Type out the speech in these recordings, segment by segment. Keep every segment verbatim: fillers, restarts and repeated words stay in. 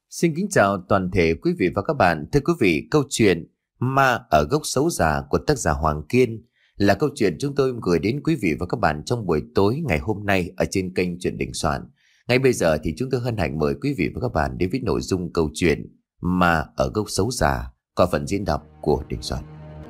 Xin kính chào toàn thể quý vị và các bạn. Thưa quý vị, câu chuyện Ma ở gốc xấu già của tác giả Hoàng Kiên là câu chuyện chúng tôi gửi đến quý vị và các bạn trong buổi tối ngày hôm nay ở trên kênh Chuyện Đình Soạn. Ngay bây giờ thì chúng tôi hân hạnh mời quý vị và các bạn đến với nội dung câu chuyện Ma ở gốc xấu già qua phần diễn đọc của Đình Soạn.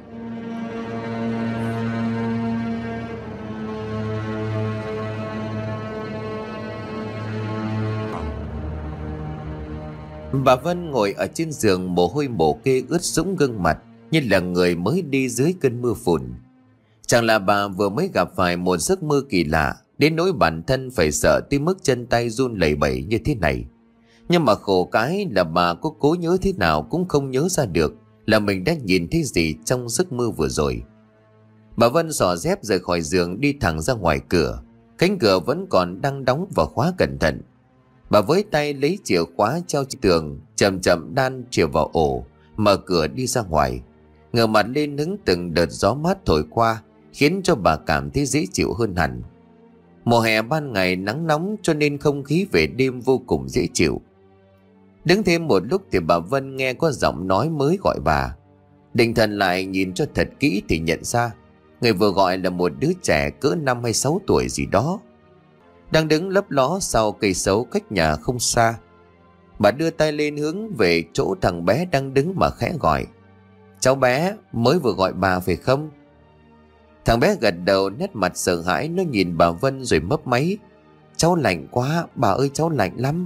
Bà Vân ngồi ở trên giường, mồ hôi mồ kê ướt sũng gương mặt như là người mới đi dưới cơn mưa phùn. Chẳng là bà vừa mới gặp phải một giấc mơ kỳ lạ đến nỗi bản thân phải sợ tới mức chân tay run lẩy bẩy như thế này. Nhưng mà khổ cái là bà có cố nhớ thế nào cũng không nhớ ra được là mình đã nhìn thấy gì trong giấc mơ vừa rồi. Bà Vân xỏ dép rời khỏi giường, đi thẳng ra ngoài cửa. Cánh cửa vẫn còn đang đóng và khóa cẩn thận. Bà với tay lấy chìa khóa treo trên tường, chậm chậm đan chìa vào ổ, mở cửa đi ra ngoài. Ngửa mặt lên hứng từng đợt gió mát thổi qua, khiến cho bà cảm thấy dễ chịu hơn hẳn. Mùa hè ban ngày nắng nóng cho nên không khí về đêm vô cùng dễ chịu. Đứng thêm một lúc thì bà Vân nghe có giọng nói mới gọi bà. Định thần lại nhìn cho thật kỹ thì nhận ra người vừa gọi là một đứa trẻ cỡ năm hay sáu tuổi gì đó, đang đứng lấp ló sau cây sấu cách nhà không xa. Bà đưa tay lên hướng về chỗ thằng bé đang đứng mà khẽ gọi: "Cháu bé mới vừa gọi bà phải không?" Thằng bé gật đầu, nét mặt sợ hãi, nó nhìn bà Vân rồi mấp máy: "Cháu lạnh quá, bà ơi, cháu lạnh lắm."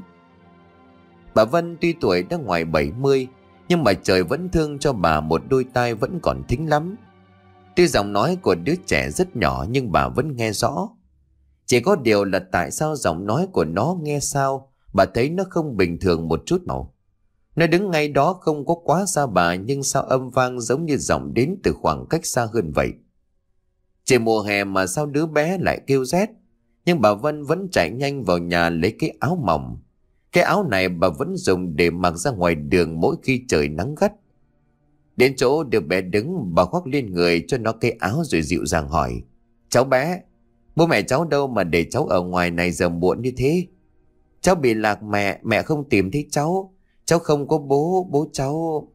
Bà Vân tuy tuổi đã ngoài bảy mươi, nhưng mà trời vẫn thương cho bà một đôi tai vẫn còn thính lắm. Tuy giọng nói của đứa trẻ rất nhỏ nhưng bà vẫn nghe rõ. Chỉ có điều là tại sao giọng nói của nó nghe sao bà thấy nó không bình thường một chút nào. Nó đứng ngay đó không có quá xa bà, nhưng sao âm vang giống như giọng đến từ khoảng cách xa hơn vậy. Trời mùa hè mà sao đứa bé lại kêu rét. Nhưng bà Vân vẫn chạy nhanh vào nhà lấy cái áo mỏng. Cái áo này bà vẫn dùng để mặc ra ngoài đường mỗi khi trời nắng gắt. Đến chỗ đứa bé đứng, bà khoác lên người cho nó cái áo rồi dịu dàng hỏi: "Cháu bé, bố mẹ cháu đâu mà để cháu ở ngoài này giờ muộn như thế?" "Cháu bị lạc mẹ, mẹ không tìm thấy cháu. Cháu không có bố, bố cháu..."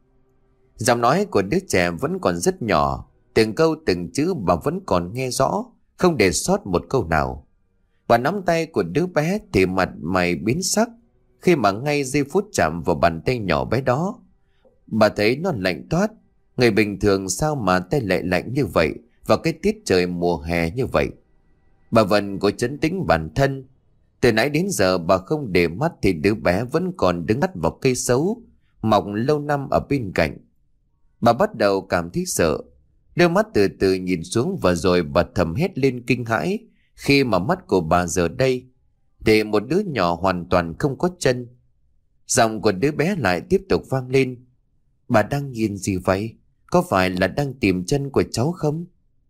Giọng nói của đứa trẻ vẫn còn rất nhỏ, từng câu từng chữ bà vẫn còn nghe rõ, không để sót một câu nào. Bà nắm tay của đứa bé thì mặt mày biến sắc khi mà ngay giây phút chạm vào bàn tay nhỏ bé đó. Bà thấy nó lạnh toát. Người bình thường sao mà tay lại lạnh như vậy vào cái tiết trời mùa hè như vậy. Bà Vân có trấn tĩnh bản thân. Từ nãy đến giờ bà không để mắt thì đứa bé vẫn còn đứng ngắt vào cây sấu mọc lâu năm ở bên cạnh. Bà bắt đầu cảm thấy sợ, đưa mắt từ từ nhìn xuống và rồi bà thầm hét lên kinh hãi khi mà mắt của bà giờ đây để một đứa nhỏ hoàn toàn không có chân. Giọng của đứa bé lại tiếp tục vang lên: "Bà đang nhìn gì vậy? Có phải là đang tìm chân của cháu không?"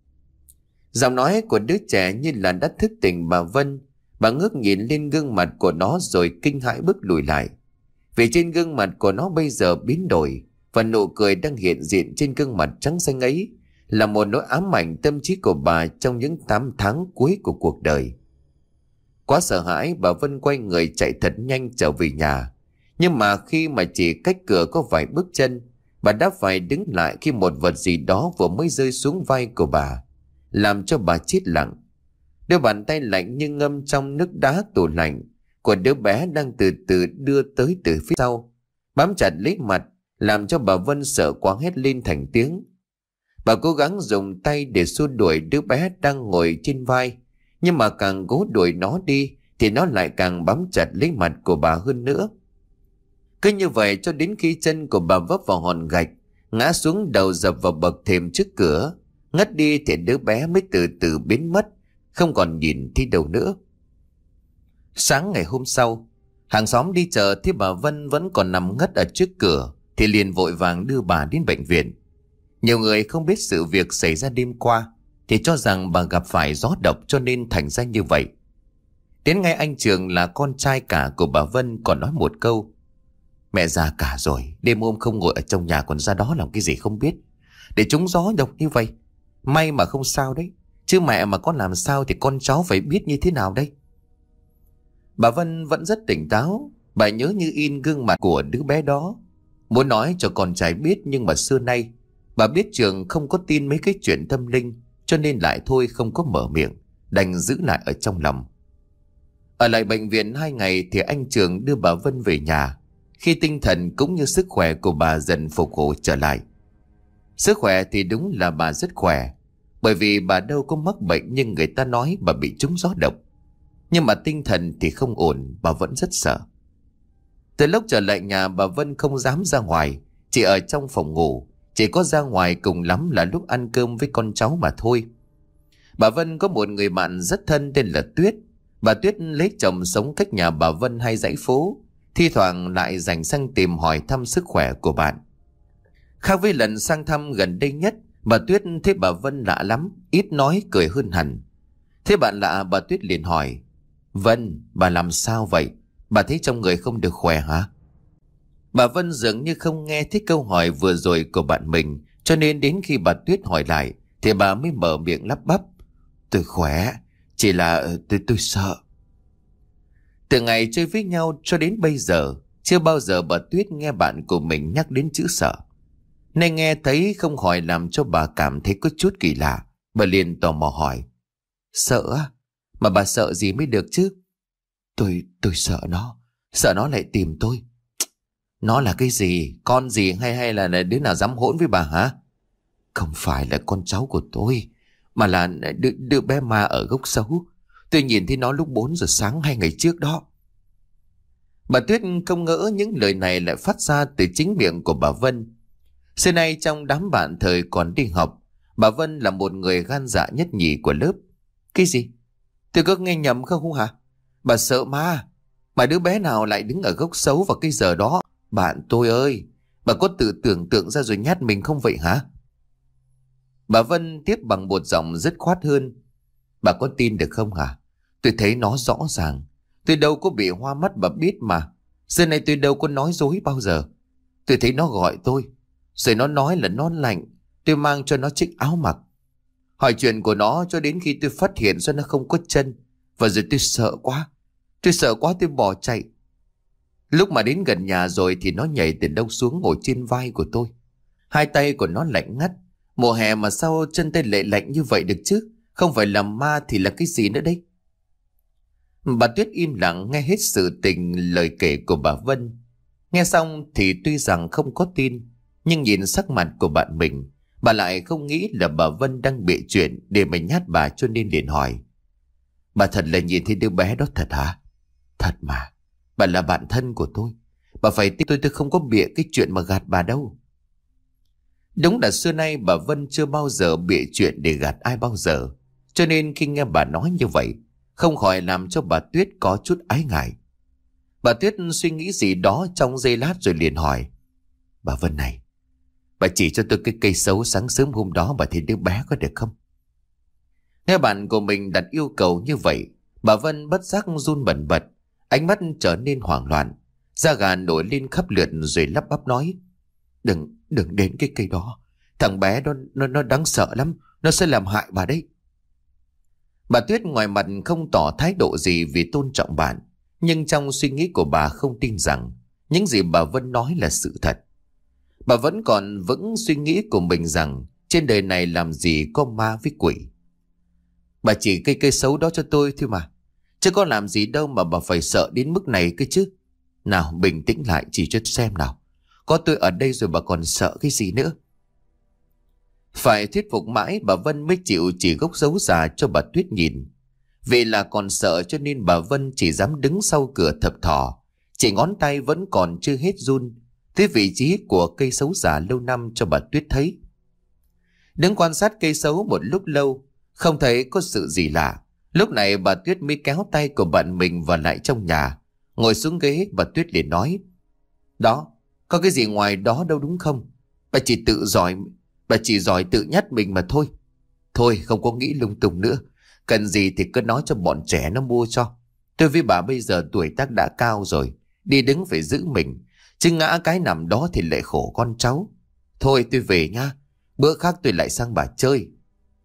Giọng nói của đứa trẻ như là đã thức tỉnh bà Vân. Bà ngước nhìn lên gương mặt của nó rồi kinh hãi bước lùi lại. Vì trên gương mặt của nó bây giờ biến đổi, và nụ cười đang hiện diện trên gương mặt trắng xanh ấy là một nỗi ám ảnh tâm trí của bà trong những tám tháng cuối của cuộc đời. Quá sợ hãi, bà Vân quay người chạy thật nhanh trở về nhà. Nhưng mà khi mà chỉ cách cửa có vài bước chân, bà đã phải đứng lại khi một vật gì đó vừa mới rơi xuống vai của bà, làm cho bà chết lặng. Đôi bàn tay lạnh như ngâm trong nước đá tủ lạnh của đứa bé đang từ từ đưa tới từ phía sau, bám chặt lấy mặt, làm cho bà Vân sợ quá hét lên thành tiếng. Bà cố gắng dùng tay để xua đuổi đứa bé đang ngồi trên vai, nhưng mà càng cố đuổi nó đi thì nó lại càng bám chặt lấy mặt của bà hơn nữa. Cứ như vậy cho đến khi chân của bà vấp vào hòn gạch, ngã xuống đầu dập vào bậc thềm trước cửa, ngất đi thì đứa bé mới từ từ biến mất, không còn nhìn thấy đâu nữa. Sáng ngày hôm sau, hàng xóm đi chợ thấy bà Vân vẫn còn nằm ngất ở trước cửa thì liền vội vàng đưa bà đến bệnh viện. Nhiều người không biết sự việc xảy ra đêm qua thì cho rằng bà gặp phải gió độc cho nên thành ra như vậy. Đến ngay anh Trường là con trai cả của bà Vân còn nói một câu: "Mẹ già cả rồi, đêm hôm không ngồi ở trong nhà còn ra đó làm cái gì không biết, để trúng gió độc như vậy. May mà không sao đấy, chứ mẹ mà có làm sao thì con cháu phải biết như thế nào đây." Bà Vân vẫn rất tỉnh táo. Bà nhớ như in gương mặt của đứa bé đó. Muốn nói cho con trai biết, nhưng mà xưa nay bà biết Trường không có tin mấy cái chuyện tâm linh, cho nên lại thôi không có mở miệng, đành giữ lại ở trong lòng. Ở lại bệnh viện hai ngày thì anh Trường đưa bà Vân về nhà. Khi tinh thần cũng như sức khỏe của bà dần phục hồi trở lại. Sức khỏe thì đúng là bà rất khỏe, bởi vì bà đâu có mắc bệnh, nhưng người ta nói bà bị trúng gió độc. Nhưng mà tinh thần thì không ổn, bà vẫn rất sợ. Từ lúc trở lại nhà, bà Vân không dám ra ngoài, chỉ ở trong phòng ngủ. Chỉ có ra ngoài cùng lắm là lúc ăn cơm với con cháu mà thôi. Bà Vân có một người bạn rất thân tên là Tuyết. Bà Tuyết lấy chồng sống cách nhà bà Vân hai dãy phố, thi thoảng lại dành sang tìm hỏi thăm sức khỏe của bạn. Khác với lần sang thăm gần đây nhất, bà Tuyết thấy bà Vân lạ lắm, ít nói cười hơn hẳn. Thế bạn lạ, bà Tuyết liền hỏi: Vân, bà làm sao vậy? Bà thấy trong người không được khỏe hả? Bà Vân dường như không nghe thấy câu hỏi vừa rồi của bạn mình, cho nên đến khi bà Tuyết hỏi lại thì bà mới mở miệng lắp bắp: Tôi khỏe, chỉ là tôi, tôi sợ. Từ ngày chơi với nhau cho đến bây giờ, chưa bao giờ bà Tuyết nghe bạn của mình nhắc đến chữ sợ. Nên nghe thấy không khỏi làm cho bà cảm thấy có chút kỳ lạ. Bà liền tò mò hỏi: Sợ á? Mà bà sợ gì mới được chứ? Tôi, tôi sợ nó. Sợ nó lại tìm tôi. Nó là cái gì? Con gì hay hay là đứa nào dám hỗn với bà hả? Không phải là con cháu của tôi, mà là đứa, đứa bé ma ở gốc xấu. Tôi nhìn thấy nó lúc bốn giờ sáng hai ngày trước đó. Bà Tuyết không ngỡ những lời này lại phát ra từ chính miệng của bà Vân. Xưa nay trong đám bạn thời còn đi học, bà Vân là một người gan dạ nhất nhì của lớp. Cái gì? Tôi có nghe nhầm không hả? Bà sợ ma? Mà đứa bé nào lại đứng ở gốc xấu vào cái giờ đó? Bạn tôi ơi, bà có tự tưởng tượng ra rồi nhát mình không vậy hả? Bà Vân tiếp bằng một giọng dứt khoát hơn: Bà có tin được không hả? Tôi thấy nó rõ ràng. Tôi đâu có bị hoa mắt bà biết mà. Xưa nay tôi đâu có nói dối bao giờ. Tôi thấy nó gọi tôi, rồi nó nói là nó lạnh. Tôi mang cho nó chiếc áo mặc. Hỏi chuyện của nó cho đến khi tôi phát hiện ra nó không có chân. Và rồi tôi sợ quá. Tôi sợ quá tôi bỏ chạy. Lúc mà đến gần nhà rồi thì nó nhảy từ đâu xuống ngồi trên vai của tôi. Hai tay của nó lạnh ngắt. Mùa hè mà sao chân tay lại lạnh như vậy được chứ? Không phải là ma thì là cái gì nữa đấy? Bà Tuyết im lặng nghe hết sự tình lời kể của bà Vân. Nghe xong thì tuy rằng không có tin, nhưng nhìn sắc mặt của bạn mình, bà lại không nghĩ là bà Vân đang bịa chuyện để mà nhát bà, cho nên liền hỏi: Bà thật là nhìn thấy đứa bé đó thật hả? Thật mà, bà là bạn thân của tôi. Bà phải tin tôi, tôi không có bịa cái chuyện mà gạt bà đâu. Đúng là xưa nay bà Vân chưa bao giờ bịa chuyện để gạt ai bao giờ, cho nên khi nghe bà nói như vậy, không khỏi làm cho bà Tuyết có chút ái ngại. Bà Tuyết suy nghĩ gì đó trong giây lát rồi liền hỏi: Bà Vân này, bà chỉ cho tôi cái cây sấu sáng sớm hôm đó bà thấy đứa bé có được không? Nghe bạn của mình đặt yêu cầu như vậy, bà Vân bất giác run bần bật, ánh mắt trở nên hoảng loạn, da gà nổi lên khắp lượt rồi lắp bắp nói: Đừng, đừng đến cái cây đó. Thằng bé đó nó, nó đáng sợ lắm. Nó sẽ làm hại bà đấy. Bà Tuyết ngoài mặt không tỏ thái độ gì vì tôn trọng bạn, nhưng trong suy nghĩ của bà không tin rằng những gì bà Vân nói là sự thật. Bà vẫn còn vững suy nghĩ của mình rằng trên đời này làm gì có ma với quỷ. Bà chỉ cây cây xấu đó cho tôi thôi mà, chứ có làm gì đâu mà bà phải sợ đến mức này cơ chứ. Nào bình tĩnh lại chỉ cho xem nào. Có tôi ở đây rồi bà còn sợ cái gì nữa? Phải thuyết phục mãi bà Vân mới chịu chỉ gốc dấu già cho bà Tuyết nhìn. Vì là còn sợ cho nên bà Vân chỉ dám đứng sau cửa thập thò, chỉ ngón tay vẫn còn chưa hết run tới vị trí của cây sấu già lâu năm cho bà Tuyết thấy. Đứng quan sát cây sấu một lúc lâu, không thấy có sự gì lạ. Lúc này bà Tuyết mới kéo tay của bạn mình vào lại trong nhà. Ngồi xuống ghế, bà Tuyết liền nói: Đó, có cái gì ngoài đó đâu đúng không? Bà chỉ tự giỏi, bà chỉ giỏi tự nhắc mình mà thôi. Thôi không có nghĩ lung tung nữa. Cần gì thì cứ nói cho bọn trẻ nó mua cho. Tôi với bà bây giờ tuổi tác đã cao rồi, đi đứng phải giữ mình, chứ ngã cái nằm đó thì lại khổ con cháu. Thôi tôi về nha, bữa khác tôi lại sang bà chơi.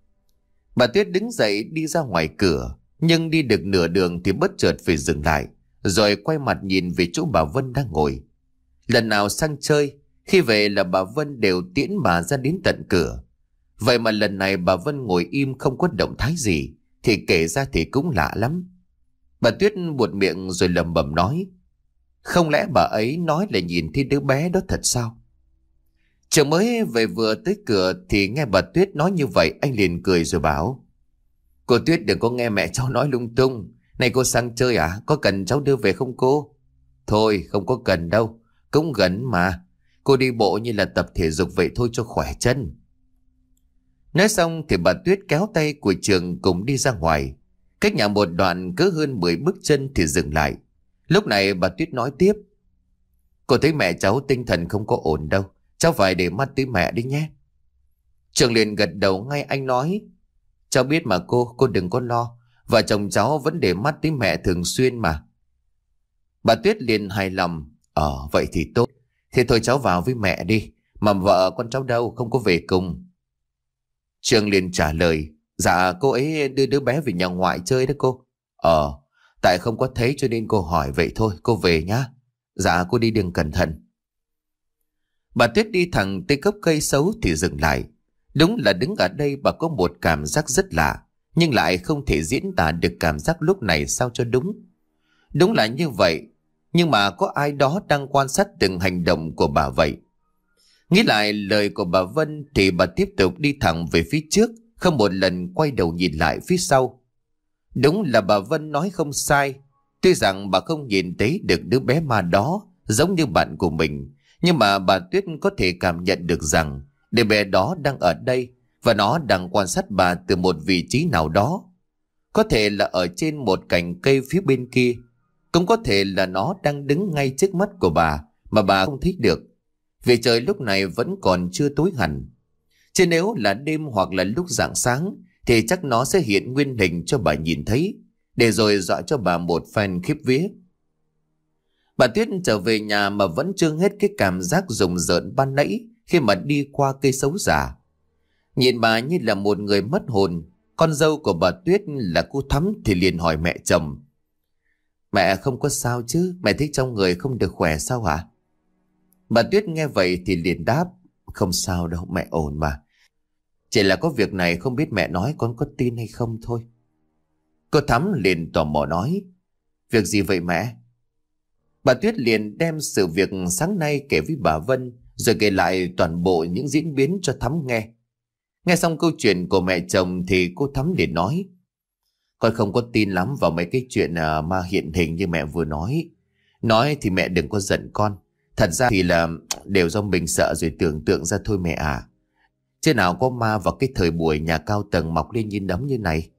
Bà Tuyết đứng dậy đi ra ngoài cửa, nhưng đi được nửa đường thì bất chợt phải dừng lại, rồi quay mặt nhìn về chỗ bà Vân đang ngồi. Lần nào sang chơi, khi về là bà Vân đều tiễn bà ra đến tận cửa. Vậy mà lần này bà Vân ngồi im không có động thái gì, thì kể ra thì cũng lạ lắm. Bà Tuyết buột miệng rồi lẩm bẩm nói: không lẽ bà ấy nói là nhìn thấy đứa bé đó thật sao? Trường mới về vừa tới cửa thì nghe bà Tuyết nói như vậy, anh liền cười rồi bảo: cô Tuyết đừng có nghe mẹ cháu nói lung tung. Này cô sang chơi à? Có cần cháu đưa về không cô? Thôi không có cần đâu, cũng gần mà. Cô đi bộ như là tập thể dục vậy thôi cho khỏe chân. Nói xong thì bà Tuyết kéo tay của Trường cùng đi ra ngoài. Cách nhà một đoạn cỡ hơn mười bước chân thì dừng lại. Lúc này bà Tuyết nói tiếp: cô thấy mẹ cháu tinh thần không có ổn đâu, cháu phải để mắt tới mẹ đi nhé. Trường liền gật đầu ngay, anh nói: cháu biết mà cô, cô đừng có lo. Vợ chồng cháu vẫn để mắt tới mẹ thường xuyên mà. Bà Tuyết liền hài lòng: Ờ vậy thì tốt. Thế thôi cháu vào với mẹ đi. Mà vợ con cháu đâu, không có về cùng? Trường liền trả lời: dạ cô ấy đưa đứa bé về nhà ngoại chơi đó cô. Ờ, tại không có thấy cho nên cô hỏi vậy thôi, cô về nhá. Dạ cô đi đường cẩn thận. Bà Tuyết đi thẳng tới gốc cây xấu thì dừng lại. Đúng là đứng ở đây bà có một cảm giác rất lạ, nhưng lại không thể diễn tả được cảm giác lúc này sao cho đúng. Đúng là như vậy, nhưng mà có ai đó đang quan sát từng hành động của bà vậy. Nghĩ lại lời của bà Vân thì bà tiếp tục đi thẳng về phía trước, không một lần quay đầu nhìn lại phía sau. Đúng là bà Vân nói không sai. Tuy rằng bà không nhìn thấy được đứa bé ma đó giống như bạn của mình, nhưng mà bà Tuyết có thể cảm nhận được rằng đứa bé đó đang ở đây và nó đang quan sát bà từ một vị trí nào đó. Có thể là ở trên một cành cây phía bên kia, cũng có thể là nó đang đứng ngay trước mắt của bà mà bà không thấy được, vì trời lúc này vẫn còn chưa tối hẳn. Chứ nếu là đêm hoặc là lúc rạng sáng thì chắc nó sẽ hiện nguyên hình cho bà nhìn thấy, để rồi dọa cho bà một phen khiếp vía. Bà Tuyết trở về nhà mà vẫn chưa hết cái cảm giác rùng rợn ban nãy khi mà đi qua cây xấu già. Nhìn bà như là một người mất hồn. Con dâu của bà Tuyết là cô Thắm thì liền hỏi mẹ chồng: mẹ không có sao chứ? Mẹ thấy trong người không được khỏe sao hả? Bà Tuyết nghe vậy thì liền đáp: không sao đâu, mẹ ổn mà. Chỉ là có việc này không biết mẹ nói con có tin hay không thôi. Cô Thắm liền tò mò nói: việc gì vậy mẹ? Bà Tuyết liền đem sự việc sáng nay kể với bà Vân, rồi kể lại toàn bộ những diễn biến cho Thắm nghe. Nghe xong câu chuyện của mẹ chồng thì cô Thắm liền nói: con không có tin lắm vào mấy cái chuyện à, ma hiện hình như mẹ vừa nói. Nói thì mẹ đừng có giận con. Thật ra thì là đều do mình sợ rồi tưởng tượng ra thôi mẹ à. Chứ nào có ma vào cái thời buổi nhà cao tầng mọc lên như nấm như này.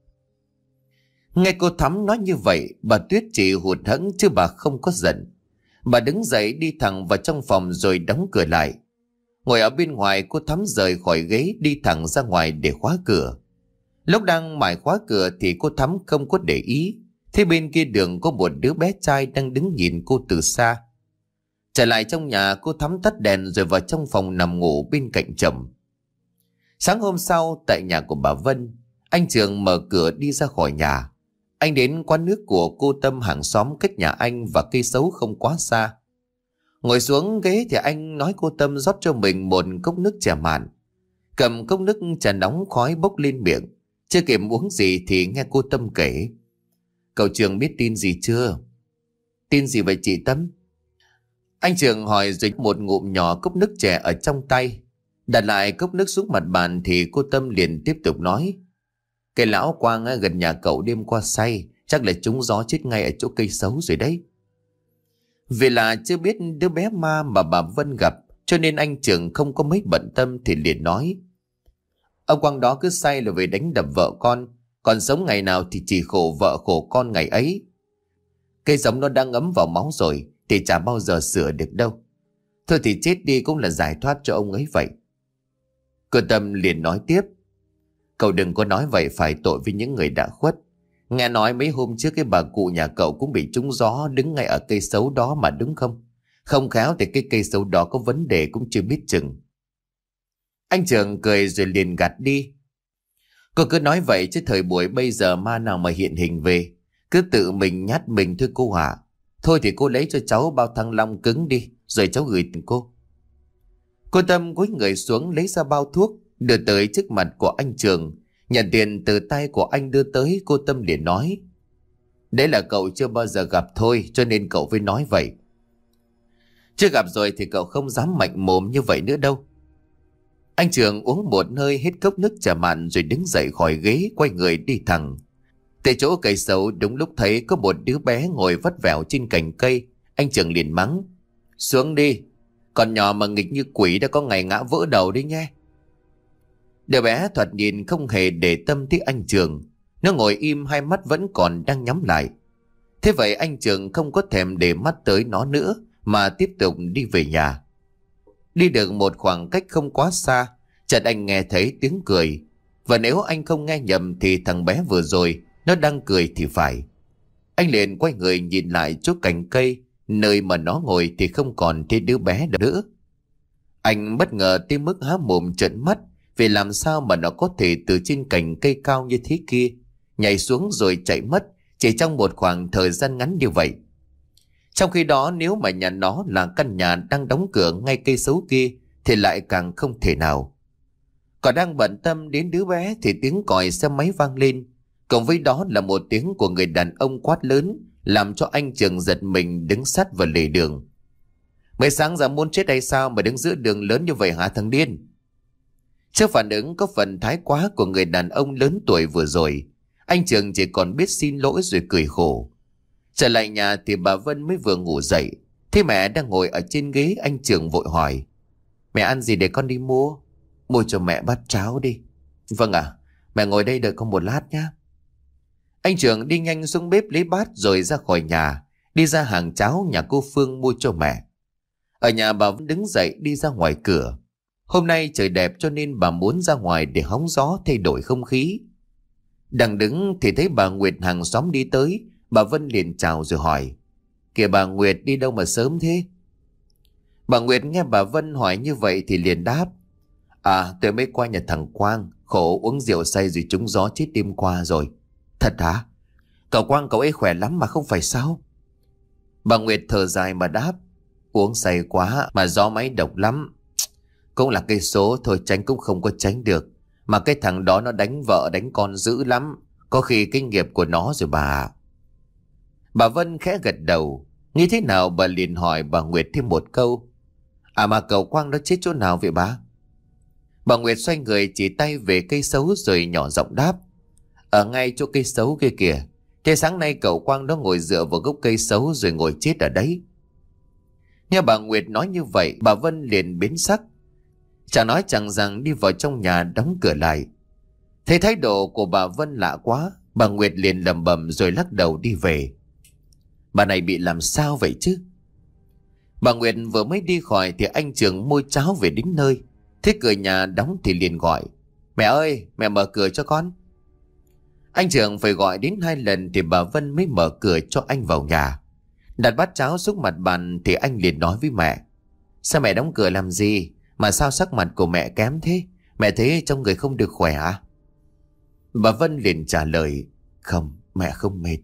Nghe cô Thắm nói như vậy, bà Tuyết chỉ hụt hẫng chứ bà không có giận. Bà đứng dậy đi thẳng vào trong phòng rồi đóng cửa lại. Ngồi ở bên ngoài, cô Thắm rời khỏi ghế đi thẳng ra ngoài để khóa cửa. Lúc đang mải khóa cửa thì cô Thắm không có để ý, thế bên kia đường có một đứa bé trai đang đứng nhìn cô từ xa. Trở lại trong nhà, cô Thắm tắt đèn rồi vào trong phòng nằm ngủ bên cạnh chồng. Sáng hôm sau tại nhà của bà Vân, anh Trường mở cửa đi ra khỏi nhà. Anh đến quán nước của cô Tâm hàng xóm cách nhà anh và cây xấu không quá xa. Ngồi xuống ghế thì anh nói cô Tâm rót cho mình một cốc nước trà mạn. Cầm cốc nước trà nóng khói bốc lên miệng. Chưa kịp uống gì thì nghe cô Tâm kể: cậu Trường biết tin gì chưa? Tin gì vậy chị Tâm? Anh Trường hỏi rồi một ngụm nhỏ cốc nước chè ở trong tay. Đặt lại cốc nước xuống mặt bàn thì cô Tâm liền tiếp tục nói: cái lão Quang gần nhà cậu đêm qua say, chắc là trúng gió chết ngay ở chỗ cây xấu rồi đấy. Vì là chưa biết đứa bé ma mà bà Vân gặp, cho nên anh Trường không có mấy bận tâm thì liền nói: ông Quang đó cứ say là về đánh đập vợ con, còn sống ngày nào thì chỉ khổ vợ khổ con ngày ấy. Cây giống nó đang ngấm vào máu rồi thì chả bao giờ sửa được đâu. Thôi thì chết đi cũng là giải thoát cho ông ấy vậy. Cô Tâm liền nói tiếp: cậu đừng có nói vậy, phải tội với những người đã khuất. Nghe nói mấy hôm trước cái bà cụ nhà cậu cũng bị trúng gió đứng ngay ở cây xấu đó mà đúng không? Không khéo thì cái cây xấu đó có vấn đề cũng chưa biết chừng. Anh Trường cười rồi liền gạt đi: cô cứ nói vậy chứ thời buổi bây giờ ma nào mà hiện hình về. Cứ tự mình nhát mình thôi cô hả? Thôi thì cô lấy cho cháu bao thăng long cứng đi, rồi cháu gửi tiền cô. Cô Tâm cúi người xuống lấy ra bao thuốc, đưa tới trước mặt của anh Trường. Nhận tiền từ tay của anh đưa tới, cô Tâm liền nói: đấy là cậu chưa bao giờ gặp thôi, cho nên cậu mới nói vậy. Chưa gặp rồi thì cậu không dám mạnh mồm như vậy nữa đâu. Anh Trường uống một hơi hết cốc nước trà mặn rồi đứng dậy khỏi ghế, quay người đi thẳng. Tại chỗ cây sấu đúng lúc thấy có một đứa bé ngồi vắt vẻo trên cành cây. Anh Trường liền mắng: xuống đi, còn nhỏ mà nghịch như quỷ đã có ngày ngã vỡ đầu đấy nghe. Đứa bé thoạt nhìn không hề để tâm tới anh Trường. Nó ngồi im, hai mắt vẫn còn đang nhắm lại. Thế vậy anh Trường không có thèm để mắt tới nó nữa, mà tiếp tục đi về nhà. Đi được một khoảng cách không quá xa, chợt anh nghe thấy tiếng cười. Và nếu anh không nghe nhầm thì thằng bé vừa rồi nó đang cười thì phải. Anh liền quay người nhìn lại chỗ cành cây, nơi mà nó ngồi thì không còn thấy đứa bé nữa. Anh bất ngờ tới mức há mồm trợn mắt, vì làm sao mà nó có thể từ trên cành cây cao như thế kia nhảy xuống rồi chạy mất chỉ trong một khoảng thời gian ngắn như vậy. Trong khi đó nếu mà nhà nó là căn nhà đang đóng cửa ngay cây sấu kia thì lại càng không thể nào. Còn đang bận tâm đến đứa bé thì tiếng còi xe máy vang lên, cộng với đó là một tiếng của người đàn ông quát lớn, làm cho anh Trường giật mình đứng sát vào lề đường. Mới sáng giờ muốn chết hay sao mà đứng giữa đường lớn như vậy hả thằng điên? Trước phản ứng có phần thái quá của người đàn ông lớn tuổi vừa rồi, anh Trường chỉ còn biết xin lỗi rồi cười khổ. Trở lại nhà thì bà Vân mới vừa ngủ dậy, thấy mẹ đang ngồi ở trên ghế. Anh Trường vội hỏi: mẹ ăn gì để con đi mua? Mua cho mẹ bát cháo đi. Vâng ạ, à, mẹ ngồi đây đợi con một lát nhé. Anh Trường đi nhanh xuống bếp lấy bát rồi ra khỏi nhà, đi ra hàng cháo nhà cô Phương mua cho mẹ. Ở nhà bà vẫn đứng dậy đi ra ngoài cửa. Hôm nay trời đẹp cho nên bà muốn ra ngoài để hóng gió thay đổi không khí. Đang đứng thì thấy bà Nguyệt hàng xóm đi tới. Bà Vân liền chào rồi hỏi: kìa bà Nguyệt, đi đâu mà sớm thế? Bà Nguyệt nghe bà Vân hỏi như vậy thì liền đáp: à, tôi mới qua nhà thằng Quang, khổ uống rượu say rồi trúng gió chết đêm qua rồi. Thật hả? Cậu Quang cậu ấy khỏe lắm mà không phải sao? Bà Nguyệt thở dài mà đáp: uống say quá mà gió máy độc lắm. Cũng là cây số thôi, tránh cũng không có tránh được. Mà cái thằng đó nó đánh vợ đánh con dữ lắm, có khi cái nghiệp của nó rồi bà. Bà Vân khẽ gật đầu. Nghĩ thế nào bà liền hỏi bà Nguyệt thêm một câu: à mà cậu Quang nó chết chỗ nào vậy bà? Bà Nguyệt xoay người chỉ tay về cây sấu rồi nhỏ giọng đáp: ở ngay chỗ cây sấu kia kìa. Thế sáng nay cậu Quang đó ngồi dựa vào gốc cây sấu rồi ngồi chết ở đấy. Nghe bà Nguyệt nói như vậy, bà Vân liền biến sắc. Chẳng nói chẳng rằng đi vào trong nhà đóng cửa lại. Thấy thái độ của bà Vân lạ quá, bà Nguyệt liền lẩm bẩm rồi lắc đầu đi về. Bà này bị làm sao vậy chứ? Bà Nguyệt vừa mới đi khỏi thì anh Trường mua cháo về đến nơi. Thấy cửa nhà đóng thì liền gọi: mẹ ơi, mẹ mở cửa cho con. Anh Trường phải gọi đến hai lần thì bà Vân mới mở cửa cho anh vào nhà. Đặt bát cháo xuống mặt bàn thì anh liền nói với mẹ: sao mẹ đóng cửa làm gì? Mà sao sắc mặt của mẹ kém thế? Mẹ thấy trong người không được khỏe à? Bà Vân liền trả lời: không, mẹ không mệt.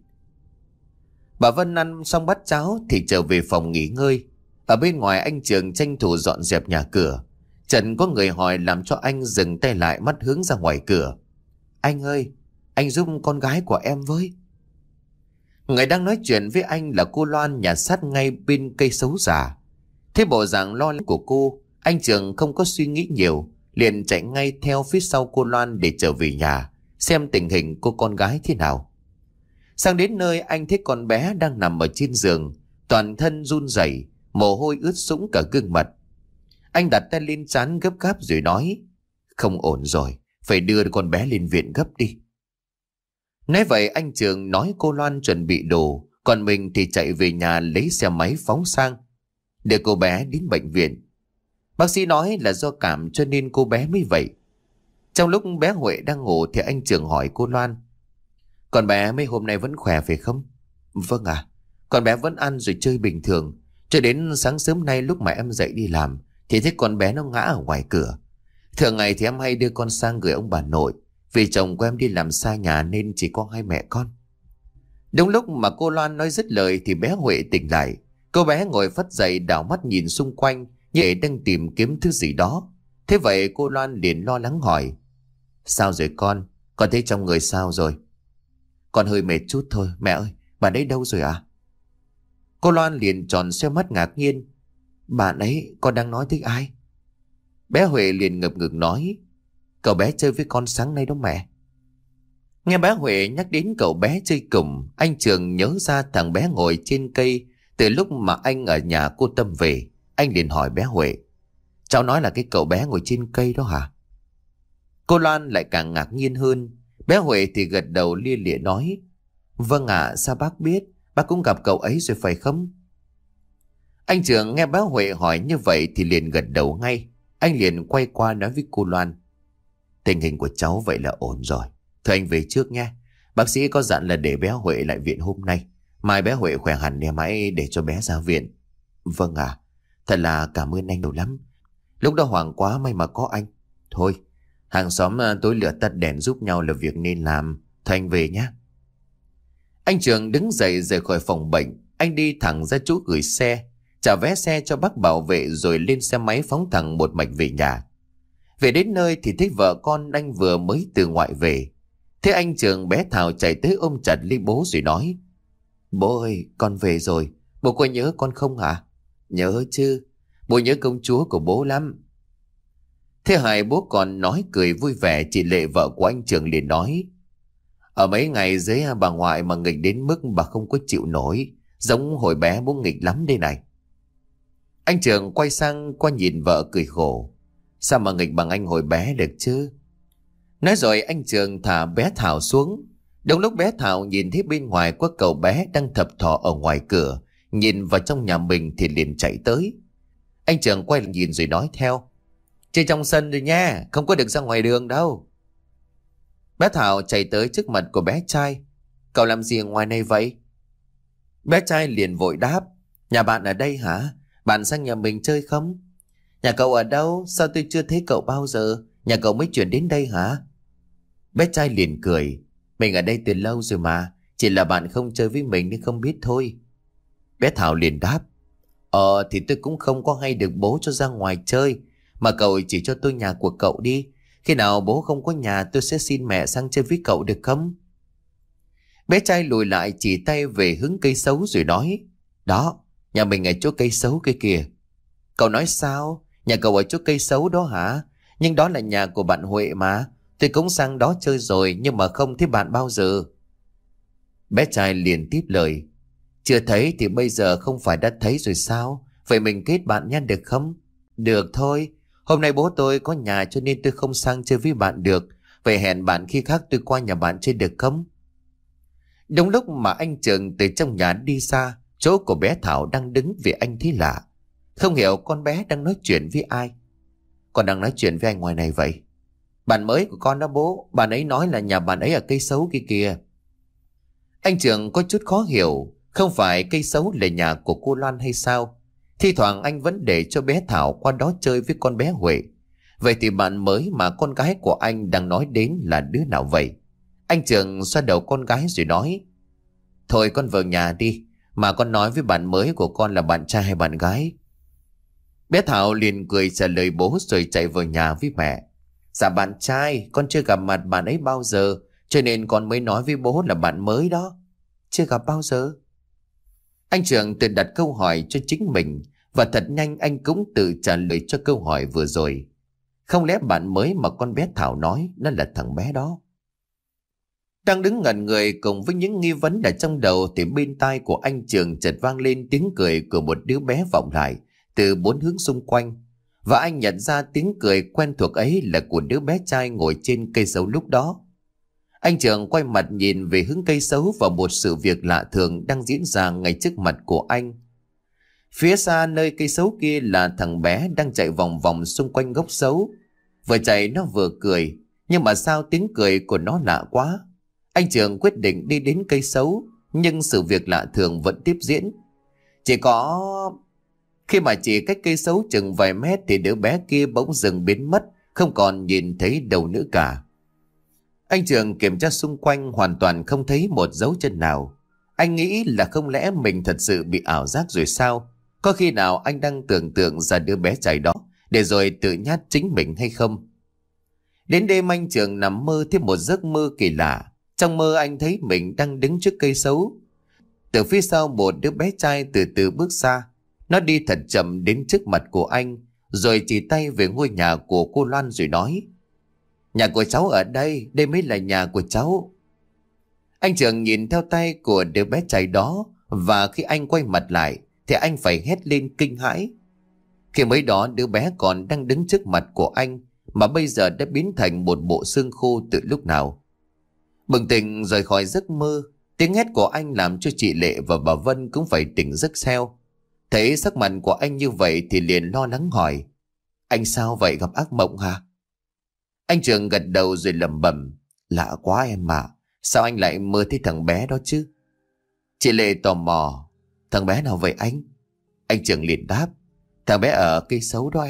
Bà Vân ăn xong bát cháo thì trở về phòng nghỉ ngơi. Ở bên ngoài anh Trường tranh thủ dọn dẹp nhà cửa. Trần có người hỏi làm cho anh dừng tay lại, mắt hướng ra ngoài cửa: anh ơi, anh giúp con gái của em với. Người đang nói chuyện với anh là cô Loan, nhà sát ngay bên cây sấu già. Thế bộ dạng lo lắng của cô, anh Trường không có suy nghĩ nhiều, liền chạy ngay theo phía sau cô Loan để trở về nhà, xem tình hình cô con gái thế nào. Sang đến nơi anh thấy con bé đang nằm ở trên giường, toàn thân run rẩy, mồ hôi ướt sũng cả gương mặt. Anh đặt tay lên trán gấp gáp rồi nói: không ổn rồi, phải đưa con bé lên viện gấp đi. Nói vậy anh Trường nói cô Loan chuẩn bị đồ, còn mình thì chạy về nhà lấy xe máy phóng sang để cô bé đến bệnh viện. Bác sĩ nói là do cảm cho nên cô bé mới vậy. Trong lúc bé Huệ đang ngủ thì anh Trường hỏi cô Loan: con bé mấy hôm nay vẫn khỏe phải không? Vâng ạ, à, con bé vẫn ăn rồi chơi bình thường. Cho đến sáng sớm nay lúc mà em dậy đi làm thì thấy con bé nó ngã ở ngoài cửa. Thường ngày thì em hay đưa con sang gửi ông bà nội, vì chồng của em đi làm xa nhà nên chỉ có hai mẹ con. Đúng lúc mà cô Loan nói dứt lời thì bé Huệ tỉnh lại. Cô bé ngồi phắt dậy, đảo mắt nhìn xung quanh như để đang tìm kiếm thứ gì đó. Thế vậy cô Loan liền lo lắng hỏi: Sao rồi con? Con thấy trong người sao rồi? Con hơi mệt chút thôi. Mẹ ơi, bạn ấy đâu rồi à? Cô Loan liền tròn xoe mắt ngạc nhiên: Bạn ấy, con đang nói tới ai? Bé Huệ liền ngập ngừng nói: Cậu bé chơi với con sáng nay đó mẹ. Nghe bé Huệ nhắc đến cậu bé chơi cùng, anh Trường nhớ ra thằng bé ngồi trên cây từ lúc mà anh ở nhà cô Tâm về. Anh liền hỏi bé Huệ: Cháu nói là cái cậu bé ngồi trên cây đó hả? Cô Loan lại càng ngạc nhiên hơn. Bé Huệ thì gật đầu lia lịa nói: Vâng ạ, à, sao bác biết? Bác cũng gặp cậu ấy rồi phải không? Anh Trường nghe bé Huệ hỏi như vậy thì liền gật đầu ngay. Anh liền quay qua nói với cô Loan: Tình hình của cháu vậy là ổn rồi. Thôi anh về trước nha. Bác sĩ có dặn là để bé Huệ lại viện hôm nay. Mai bé Huệ khỏe hẳn em hãy để cho bé ra viện. Vâng ạ, à, thật là cảm ơn anh nhiều lắm. Lúc đó hoảng quá, may mà có anh. Thôi, hàng xóm tối lửa tắt đèn giúp nhau là việc nên làm. Thôi anh về nhé. Anh Trường đứng dậy rời khỏi phòng bệnh. Anh đi thẳng ra chỗ gửi xe, trả vé xe cho bác bảo vệ rồi lên xe máy phóng thẳng một mạch về nhà. Về đến nơi thì thấy vợ con anh vừa mới từ ngoại về. Thế anh Trường bé Thảo chạy tới ôm chặt lấy bố rồi nói: Bố ơi, con về rồi. Bố có nhớ con không hả? Nhớ chứ. Bố nhớ công chúa của bố lắm. Thế hai bố còn nói cười vui vẻ. Chị Lệ vợ của anh Trường liền nói: Ở mấy ngày dưới bà ngoại mà nghịch đến mức bà không có chịu nổi. Giống hồi bé bố nghịch lắm đây này. Anh Trường quay sang qua nhìn vợ cười khổ: Sao mà nghịch bằng anh hồi bé được chứ? Nói rồi anh Trường thả bé Thảo xuống. Đúng lúc bé Thảo nhìn thấy bên ngoài có cậu bé đang thập thò ở ngoài cửa, nhìn vào trong nhà mình thì liền chạy tới. Anh Trường quay lại nhìn rồi nói theo: Chơi trong sân rồi nha, không có được ra ngoài đường đâu. Bé Thảo chạy tới trước mặt của bé trai: Cậu làm gì ở ngoài này vậy? Bé trai liền vội đáp: Nhà bạn ở đây hả? Bạn sang nhà mình chơi không? Nhà cậu ở đâu? Sao tôi chưa thấy cậu bao giờ? Nhà cậu mới chuyển đến đây hả? Bé trai liền cười: Mình ở đây từ lâu rồi mà. Chỉ là bạn không chơi với mình nên không biết thôi. Bé Thảo liền đáp: Ờ thì tôi cũng không có hay được bố cho ra ngoài chơi. Mà cậu chỉ cho tôi nhà của cậu đi. Khi nào bố không có nhà tôi sẽ xin mẹ sang chơi với cậu được không? Bé trai lùi lại chỉ tay về hướng cây sấu rồi nói: Đó, nhà mình ở chỗ cây sấu kia kìa. Cậu nói sao? Nhà cậu ở chỗ cây sấu đó hả? Nhưng đó là nhà của bạn Huệ mà. Tôi cũng sang đó chơi rồi nhưng mà không thấy bạn bao giờ. Bé trai liền tiếp lời: Chưa thấy thì bây giờ không phải đã thấy rồi sao? Vậy mình kết bạn nha được không? Được thôi. Hôm nay bố tôi có nhà cho nên tôi không sang chơi với bạn được. Vậy hẹn bạn khi khác tôi qua nhà bạn chơi được không? Đúng lúc mà anh Trường từ trong nhà đi xa, chỗ của bé Thảo đang đứng vì anh thấy lạ. Không hiểu con bé đang nói chuyện với ai. Con đang nói chuyện với anh ngoài này vậy. Bạn mới của con đó bố. Bạn ấy nói là nhà bạn ấy ở cây sấu kia kìa. Anh Trường có chút khó hiểu. Không phải cây sấu là nhà của cô Loan hay sao? Thi thoảng anh vẫn để cho bé Thảo qua đó chơi với con bé Huệ. Vậy thì bạn mới mà con gái của anh đang nói đến là đứa nào vậy? Anh Trường xoa đầu con gái rồi nói: Thôi con vào nhà đi. Mà con nói với bạn mới của con là bạn trai hay bạn gái? Bé Thảo liền cười trả lời bố rồi chạy vào nhà với mẹ. Dạ bạn trai, con chưa gặp mặt bạn ấy bao giờ, cho nên con mới nói với bố là bạn mới đó. Chưa gặp bao giờ? Anh Trường tự đặt câu hỏi cho chính mình, và thật nhanh anh cũng tự trả lời cho câu hỏi vừa rồi. Không lẽ bạn mới mà con bé Thảo nói nó là thằng bé đó? Đang đứng ngẩn người cùng với những nghi vấn ở trong đầu thì bên tai của anh Trường chợt vang lên tiếng cười của một đứa bé vọng lại từ bốn hướng xung quanh. Và anh nhận ra tiếng cười quen thuộc ấy là của đứa bé trai ngồi trên cây sấu lúc đó. Anh Trường quay mặt nhìn về hướng cây sấu và một sự việc lạ thường đang diễn ra ngay trước mặt của anh. Phía xa nơi cây sấu kia là thằng bé đang chạy vòng vòng xung quanh gốc sấu. Vừa chạy nó vừa cười, nhưng mà sao tiếng cười của nó lạ quá. Anh Trường quyết định đi đến cây sấu, nhưng sự việc lạ thường vẫn tiếp diễn. Chỉ có... Khi mà chỉ cách cây sấu chừng vài mét thì đứa bé kia bỗng dừng biến mất, không còn nhìn thấy đâu nữa cả. Anh Trường kiểm tra xung quanh hoàn toàn không thấy một dấu chân nào. Anh nghĩ là không lẽ mình thật sự bị ảo giác rồi sao? Có khi nào anh đang tưởng tượng ra đứa bé trai đó để rồi tự nhát chính mình hay không? Đến đêm anh Trường nằm mơ thêm một giấc mơ kỳ lạ. Trong mơ anh thấy mình đang đứng trước cây sấu. Từ phía sau một đứa bé trai từ từ bước ra. Nó đi thật chậm đến trước mặt của anh, rồi chỉ tay về ngôi nhà của cô Loan rồi nói: "Nhà của cháu ở đây, đây mới là nhà của cháu." Anh Trường nhìn theo tay của đứa bé trai đó, và khi anh quay mặt lại thì anh phải hét lên kinh hãi. Khi mới đó đứa bé còn đang đứng trước mặt của anh, mà bây giờ đã biến thành một bộ xương khô từ lúc nào. Bừng tỉnh rời khỏi giấc mơ, tiếng hét của anh làm cho chị Lệ và bà Vân cũng phải tỉnh giấc theo. Thấy sắc mặt của anh như vậy thì liền lo lắng hỏi: "Anh sao vậy, gặp ác mộng hả?" Anh Trường gật đầu rồi lẩm bẩm: "Lạ quá em ạ, sao anh lại mơ thấy thằng bé đó chứ?" Chị Lệ tò mò: "Thằng bé nào vậy anh?" Anh Trường liền đáp: "Thằng bé ở cây sấu đó em."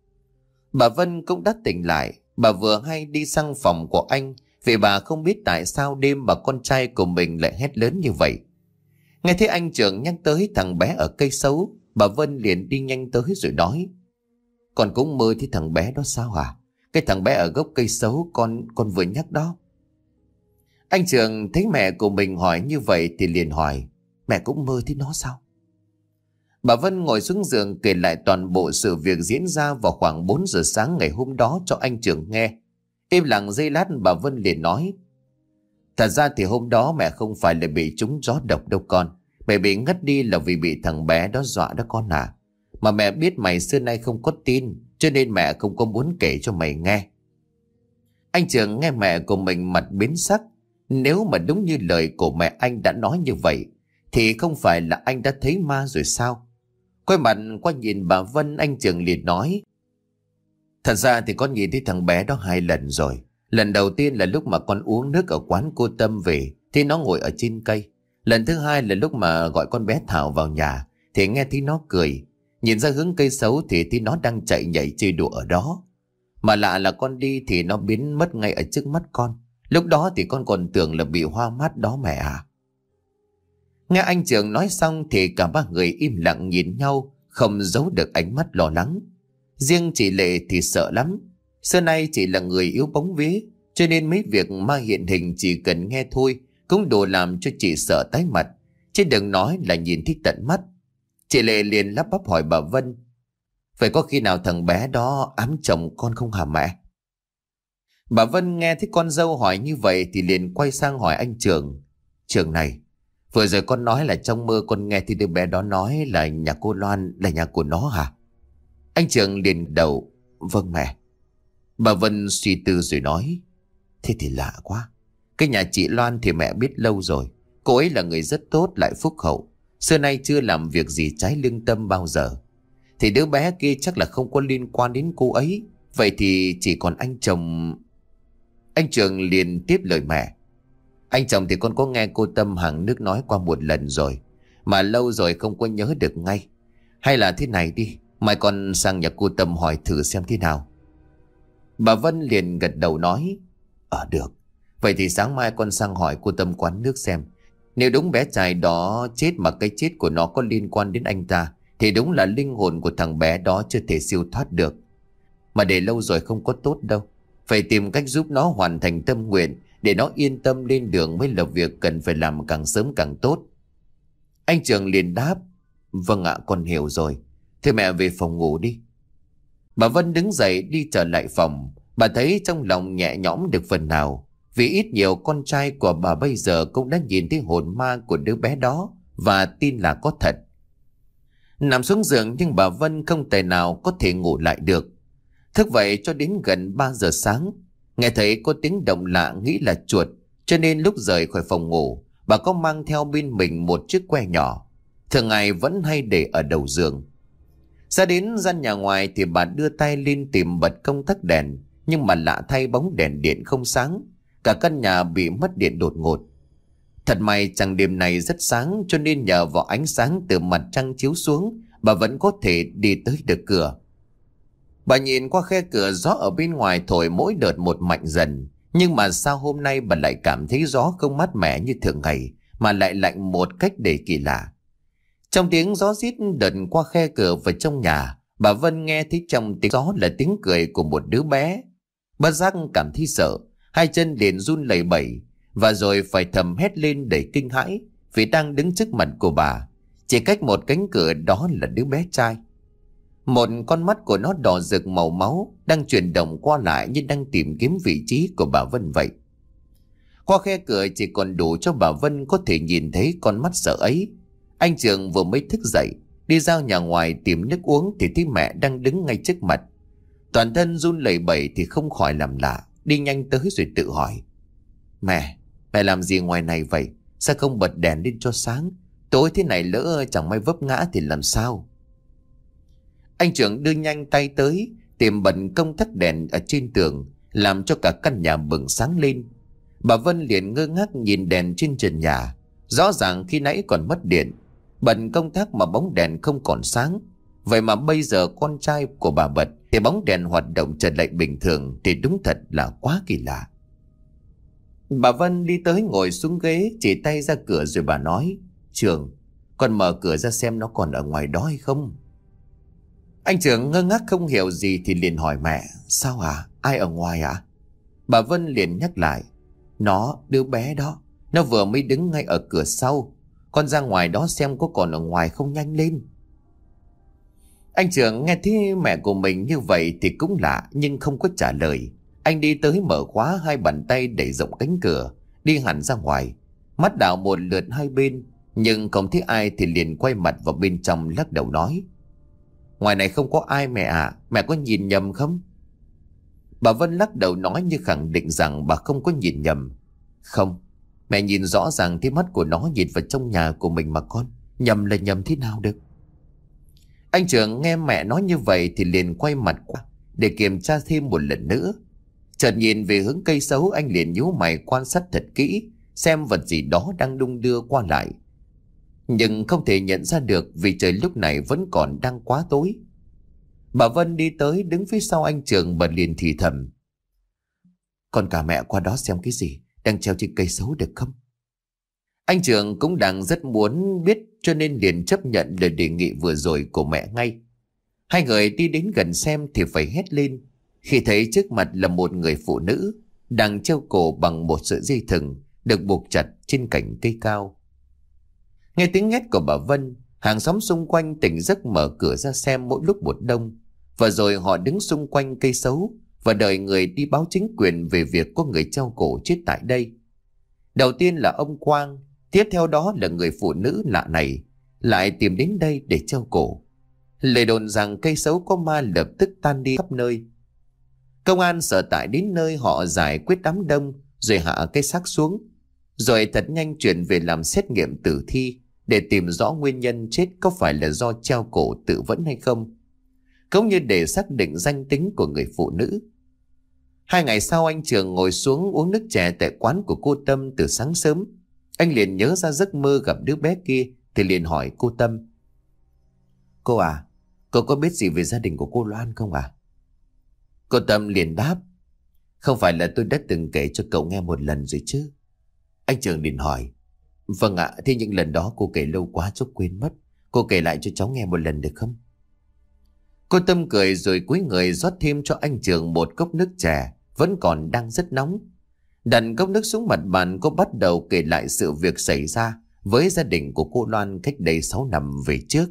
Bà Vân cũng đã tỉnh lại. Bà vừa hay đi sang phòng của anh, vì bà không biết tại sao đêm bà con trai của mình lại hét lớn như vậy. Nghe thấy anh Trường nhắc tới thằng bé ở cây sấu, bà Vân liền đi nhanh tới rồi nói: "Con cũng mơ thấy thằng bé đó sao hả? Cái thằng bé ở gốc cây sấu con con vừa nhắc đó." Anh Trường thấy mẹ của mình hỏi như vậy thì liền hỏi: "Mẹ cũng mơ thấy nó sao?" Bà Vân ngồi xuống giường kể lại toàn bộ sự việc diễn ra vào khoảng bốn giờ sáng ngày hôm đó cho anh Trường nghe. Im lặng giây lát bà Vân liền nói: "Thật ra thì hôm đó mẹ không phải là bị trúng gió độc đâu con. Mẹ bị ngất đi là vì bị thằng bé đó dọa đó con à. Mà mẹ biết mày xưa nay không có tin, cho nên mẹ không có muốn kể cho mày nghe." Anh Trường nghe mẹ của mình mặt biến sắc. Nếu mà đúng như lời của mẹ anh đã nói như vậy, thì không phải là anh đã thấy ma rồi sao? Quay mặt qua nhìn bà Vân, anh Trường liền nói: "Thật ra thì con nhìn thấy thằng bé đó hai lần rồi. Lần đầu tiên là lúc mà con uống nước ở quán cô Tâm về, thì nó ngồi ở trên cây. Lần thứ hai là lúc mà gọi con bé Thảo vào nhà, thì nghe thấy nó cười. Nhìn ra hướng cây sấu thì thấy nó đang chạy nhảy chơi đùa ở đó. Mà lạ là con đi thì nó biến mất ngay ở trước mắt con. Lúc đó thì con còn tưởng là bị hoa mắt đó mẹ à." Nghe anh Trường nói xong thì cả ba người im lặng nhìn nhau, không giấu được ánh mắt lo lắng. Riêng chị Lệ thì sợ lắm. Xưa nay chỉ là người yếu bóng vía, cho nên mấy việc ma hiện hình chỉ cần nghe thôi cũng đủ làm cho chị sợ tái mặt, chứ đừng nói là nhìn thấy tận mắt. Chị Lệ liền lắp bắp hỏi bà Vân: "Phải có khi nào thằng bé đó ám chồng con không hả mẹ?" Bà Vân nghe thấy con dâu hỏi như vậy thì liền quay sang hỏi anh Trường: "Trường này, vừa rồi con nói là trong mơ con nghe thì đứa bé đó nói là nhà cô Loan là nhà của nó hả?" Anh Trường liền đầu: "Vâng mẹ." Bà Vân suy tư rồi nói: "Thế thì lạ quá. Cái nhà chị Loan thì mẹ biết lâu rồi. Cô ấy là người rất tốt lại phúc hậu, xưa nay chưa làm việc gì trái lương tâm bao giờ. Thì đứa bé kia chắc là không có liên quan đến cô ấy. Vậy thì chỉ còn anh chồng..." Anh Trường liền tiếp lời mẹ: "Anh chồng thì con có nghe cô Tâm hàng nước nói qua một lần rồi, mà lâu rồi không có nhớ được ngay. Hay là thế này đi, mai con sang nhà cô Tâm hỏi thử xem thế nào." Bà Vân liền gật đầu nói: "Ờ được. Vậy thì sáng mai con sang hỏi cô Tâm quán nước xem. Nếu đúng bé trai đó chết mà cái chết của nó có liên quan đến anh ta, thì đúng là linh hồn của thằng bé đó chưa thể siêu thoát được. Mà để lâu rồi không có tốt đâu. Phải tìm cách giúp nó hoàn thành tâm nguyện, để nó yên tâm lên đường mới là việc cần phải làm càng sớm càng tốt." Anh Trường liền đáp: "Vâng ạ, con hiểu rồi. Thế mẹ về phòng ngủ đi." Bà Vân đứng dậy đi trở lại phòng. Bà thấy trong lòng nhẹ nhõm được phần nào, vì ít nhiều con trai của bà bây giờ cũng đã nhìn thấy hồn ma của đứa bé đó và tin là có thật. Nằm xuống giường nhưng bà Vân không thể nào có thể ngủ lại được. Thức vậy cho đến gần ba giờ sáng, nghe thấy có tiếng động lạ nghĩ là chuột, cho nên lúc rời khỏi phòng ngủ, bà có mang theo bên mình một chiếc que nhỏ, thường ngày vẫn hay để ở đầu giường. Ra đến gian nhà ngoài thì bà đưa tay lên tìm bật công tắc đèn, nhưng mà lạ thay bóng đèn điện không sáng, cả căn nhà bị mất điện đột ngột. Thật may chẳng đêm này rất sáng, cho nên nhờ vào ánh sáng từ mặt trăng chiếu xuống, bà vẫn có thể đi tới được cửa. Bà nhìn qua khe cửa, gió ở bên ngoài thổi mỗi đợt một mạnh dần, nhưng mà sao hôm nay bà lại cảm thấy gió không mát mẻ như thường ngày, mà lại lạnh một cách để kỳ lạ. Trong tiếng gió rít đợt qua khe cửa vào trong nhà, bà Vân nghe thấy trong tiếng gió là tiếng cười của một đứa bé. Bất giác cảm thấy sợ, hai chân liền run lẩy bẩy, và rồi phải thầm hét lên đầy kinh hãi vì đang đứng trước mặt của bà. Chỉ cách một cánh cửa đó là đứa bé trai. Một con mắt của nó đỏ rực màu máu, đang chuyển động qua lại như đang tìm kiếm vị trí của bà Vân vậy. Qua khe cửa chỉ còn đủ cho bà Vân có thể nhìn thấy con mắt sợ ấy. Anh Trường vừa mới thức dậy, đi ra nhà ngoài tìm nước uống thì thấy mẹ đang đứng ngay trước mặt. Toàn thân run lẩy bẩy thì không khỏi làm lạ, đi nhanh tới rồi tự hỏi: Mẹ, mẹ làm gì ngoài này vậy? Sao không bật đèn lên cho sáng? Tối thế này lỡ chẳng may vấp ngã thì làm sao? Anh Trường đưa nhanh tay tới, tìm bật công tắc đèn ở trên tường, làm cho cả căn nhà bừng sáng lên. Bà Vân liền ngơ ngác nhìn đèn trên trần nhà. Rõ ràng khi nãy còn mất điện, bật công tắc mà bóng đèn không còn sáng. Vậy mà bây giờ con trai của bà bật thì bóng đèn hoạt động trở lại bình thường, thì đúng thật là quá kỳ lạ. Bà Vân đi tới ngồi xuống ghế, chỉ tay ra cửa rồi bà nói: Trường, con mở cửa ra xem nó còn ở ngoài đó hay không. Anh Trường ngơ ngác không hiểu gì thì liền hỏi mẹ: Sao hả? Ai ở ngoài ạ? Bà Vân liền nhắc lại: Nó, đứa bé đó, nó vừa mới đứng ngay ở cửa sau. Con ra ngoài đó xem có còn ở ngoài không, nhanh lên. Anh Trường nghe thấy mẹ của mình như vậy thì cũng lạ, nhưng không có trả lời. Anh đi tới mở khóa, hai bàn tay đẩy rộng cánh cửa, đi hẳn ra ngoài. Mắt đảo một lượt hai bên, nhưng không thấy ai thì liền quay mặt vào bên trong, lắc đầu nói: Ngoài này không có ai mẹ ạ, mẹ có nhìn nhầm không? Bà Vân lắc đầu nói như khẳng định rằng bà không có nhìn nhầm. Không, mẹ nhìn rõ ràng thấy mắt của nó nhìn vào trong nhà của mình mà con. Nhầm là nhầm thế nào được? Anh Trường nghe mẹ nói như vậy thì liền quay mặt qua để kiểm tra thêm một lần nữa. Chợt nhìn về hướng cây sấu, anh liền nhíu mày quan sát thật kỹ, xem vật gì đó đang đung đưa qua lại. Nhưng không thể nhận ra được vì trời lúc này vẫn còn đang quá tối. Bà Vân đi tới đứng phía sau anh Trường, bà liền thì thầm: Con cả mẹ qua đó xem cái gì đang treo trên cây sấu được không? Anh Trường cũng đang rất muốn biết, cho nên liền chấp nhận lời đề nghị vừa rồi của mẹ ngay. Hai người đi đến gần xem thì phải hét lên khi thấy trước mặt là một người phụ nữ đang treo cổ bằng một sợi dây thừng được buộc chặt trên cành cây cao. Nghe tiếng hét của bà Vân, hàng xóm xung quanh tỉnh giấc mở cửa ra xem mỗi lúc một đông, và rồi họ đứng xung quanh cây sấu và đợi người đi báo chính quyền về việc có người treo cổ chết tại đây. Đầu tiên là ông Quang, tiếp theo đó là người phụ nữ lạ này lại tìm đến đây để treo cổ. Lời đồn rằng cây sấu có ma lập tức tan đi khắp nơi. Công an sở tại đến nơi, họ giải quyết đám đông rồi hạ cái xác xuống, rồi thật nhanh chuyển về làm xét nghiệm tử thi để tìm rõ nguyên nhân chết có phải là do treo cổ tự vẫn hay không, cũng như để xác định danh tính của người phụ nữ. Hai ngày sau, anh Trường ngồi xuống uống nước chè tại quán của cô Tâm từ sáng sớm. Anh liền nhớ ra giấc mơ gặp đứa bé kia thì liền hỏi cô Tâm: Cô à, cô có biết gì về gia đình của cô Loan không à? Cô Tâm liền đáp: Không phải là tôi đã từng kể cho cậu nghe một lần rồi chứ? Anh Trường liền hỏi: Vâng ạ, thế những lần đó cô kể lâu quá cháu quên mất. Cô kể lại cho cháu nghe một lần được không? Cô Tâm cười rồi cúi người rót thêm cho anh Trường một cốc nước chè vẫn còn đang rất nóng. Đặt cốc nước xuống mặt bàn, cô bắt đầu kể lại sự việc xảy ra với gia đình của cô Loan cách đây sáu năm về trước.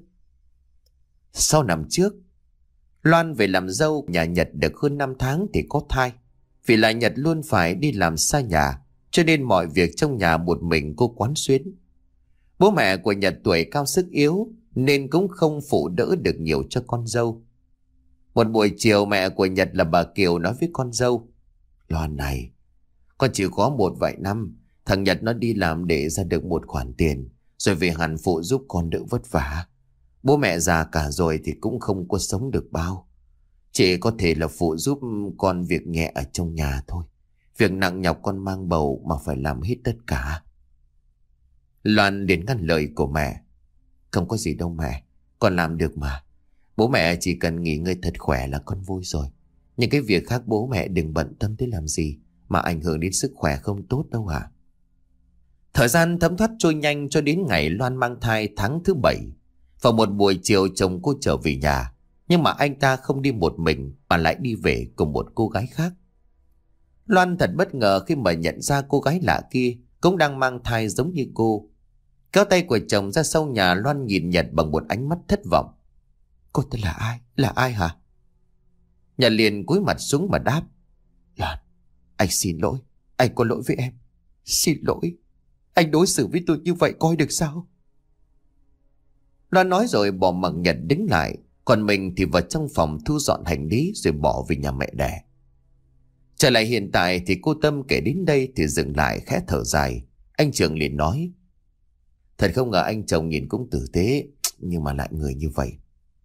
Sáu năm trước, Loan về làm dâu nhà Nhật được hơn năm tháng thì có thai. Vì là Nhật luôn phải đi làm xa nhà, cho nên mọi việc trong nhà một mình cô quán xuyến. Bố mẹ của Nhật tuổi cao sức yếu nên cũng không phụ đỡ được nhiều cho con dâu. Một buổi chiều, mẹ của Nhật là bà Kiều nói với con dâu: Loan này, con chỉ có một vài năm, thằng Nhật nó đi làm để ra được một khoản tiền, rồi về hẳn phụ giúp con đỡ vất vả. Bố mẹ già cả rồi thì cũng không có sống được bao. Chỉ có thể là phụ giúp con việc nhẹ ở trong nhà thôi. Việc nặng nhọc con mang bầu mà phải làm hết tất cả. Loan liền ngắt lời của mẹ: Không có gì đâu mẹ, con làm được mà. Bố mẹ chỉ cần nghỉ ngơi thật khỏe là con vui rồi. Những cái việc khác bố mẹ đừng bận tâm tới làm gì mà ảnh hưởng đến sức khỏe không tốt đâu ạ. Thời gian thấm thoát trôi nhanh cho đến ngày Loan mang thai tháng thứ bảy. Vào một buổi chiều chồng cô trở về nhà, nhưng mà anh ta không đi một mình mà lại đi về cùng một cô gái khác. Loan thật bất ngờ khi mà nhận ra cô gái lạ kia cũng đang mang thai giống như cô. Kéo tay của chồng ra sau nhà, Loan nhìn Nhật bằng một ánh mắt thất vọng. Cô ta là ai? Là ai hả? Nhật liền cúi mặt xuống mà đáp. Loan, anh xin lỗi. Anh có lỗi với em. Xin lỗi. Anh đối xử với tôi như vậy coi được sao? Loan nói rồi bỏ mặc Nhật đứng lại, còn mình thì vào trong phòng thu dọn hành lý rồi bỏ về nhà mẹ đẻ. Trở lại hiện tại thì cô Tâm kể đến đây thì dừng lại khẽ thở dài. Anh Trường liền nói. Thật không ngờ anh chồng nhìn cũng tử tế, nhưng mà lại người như vậy.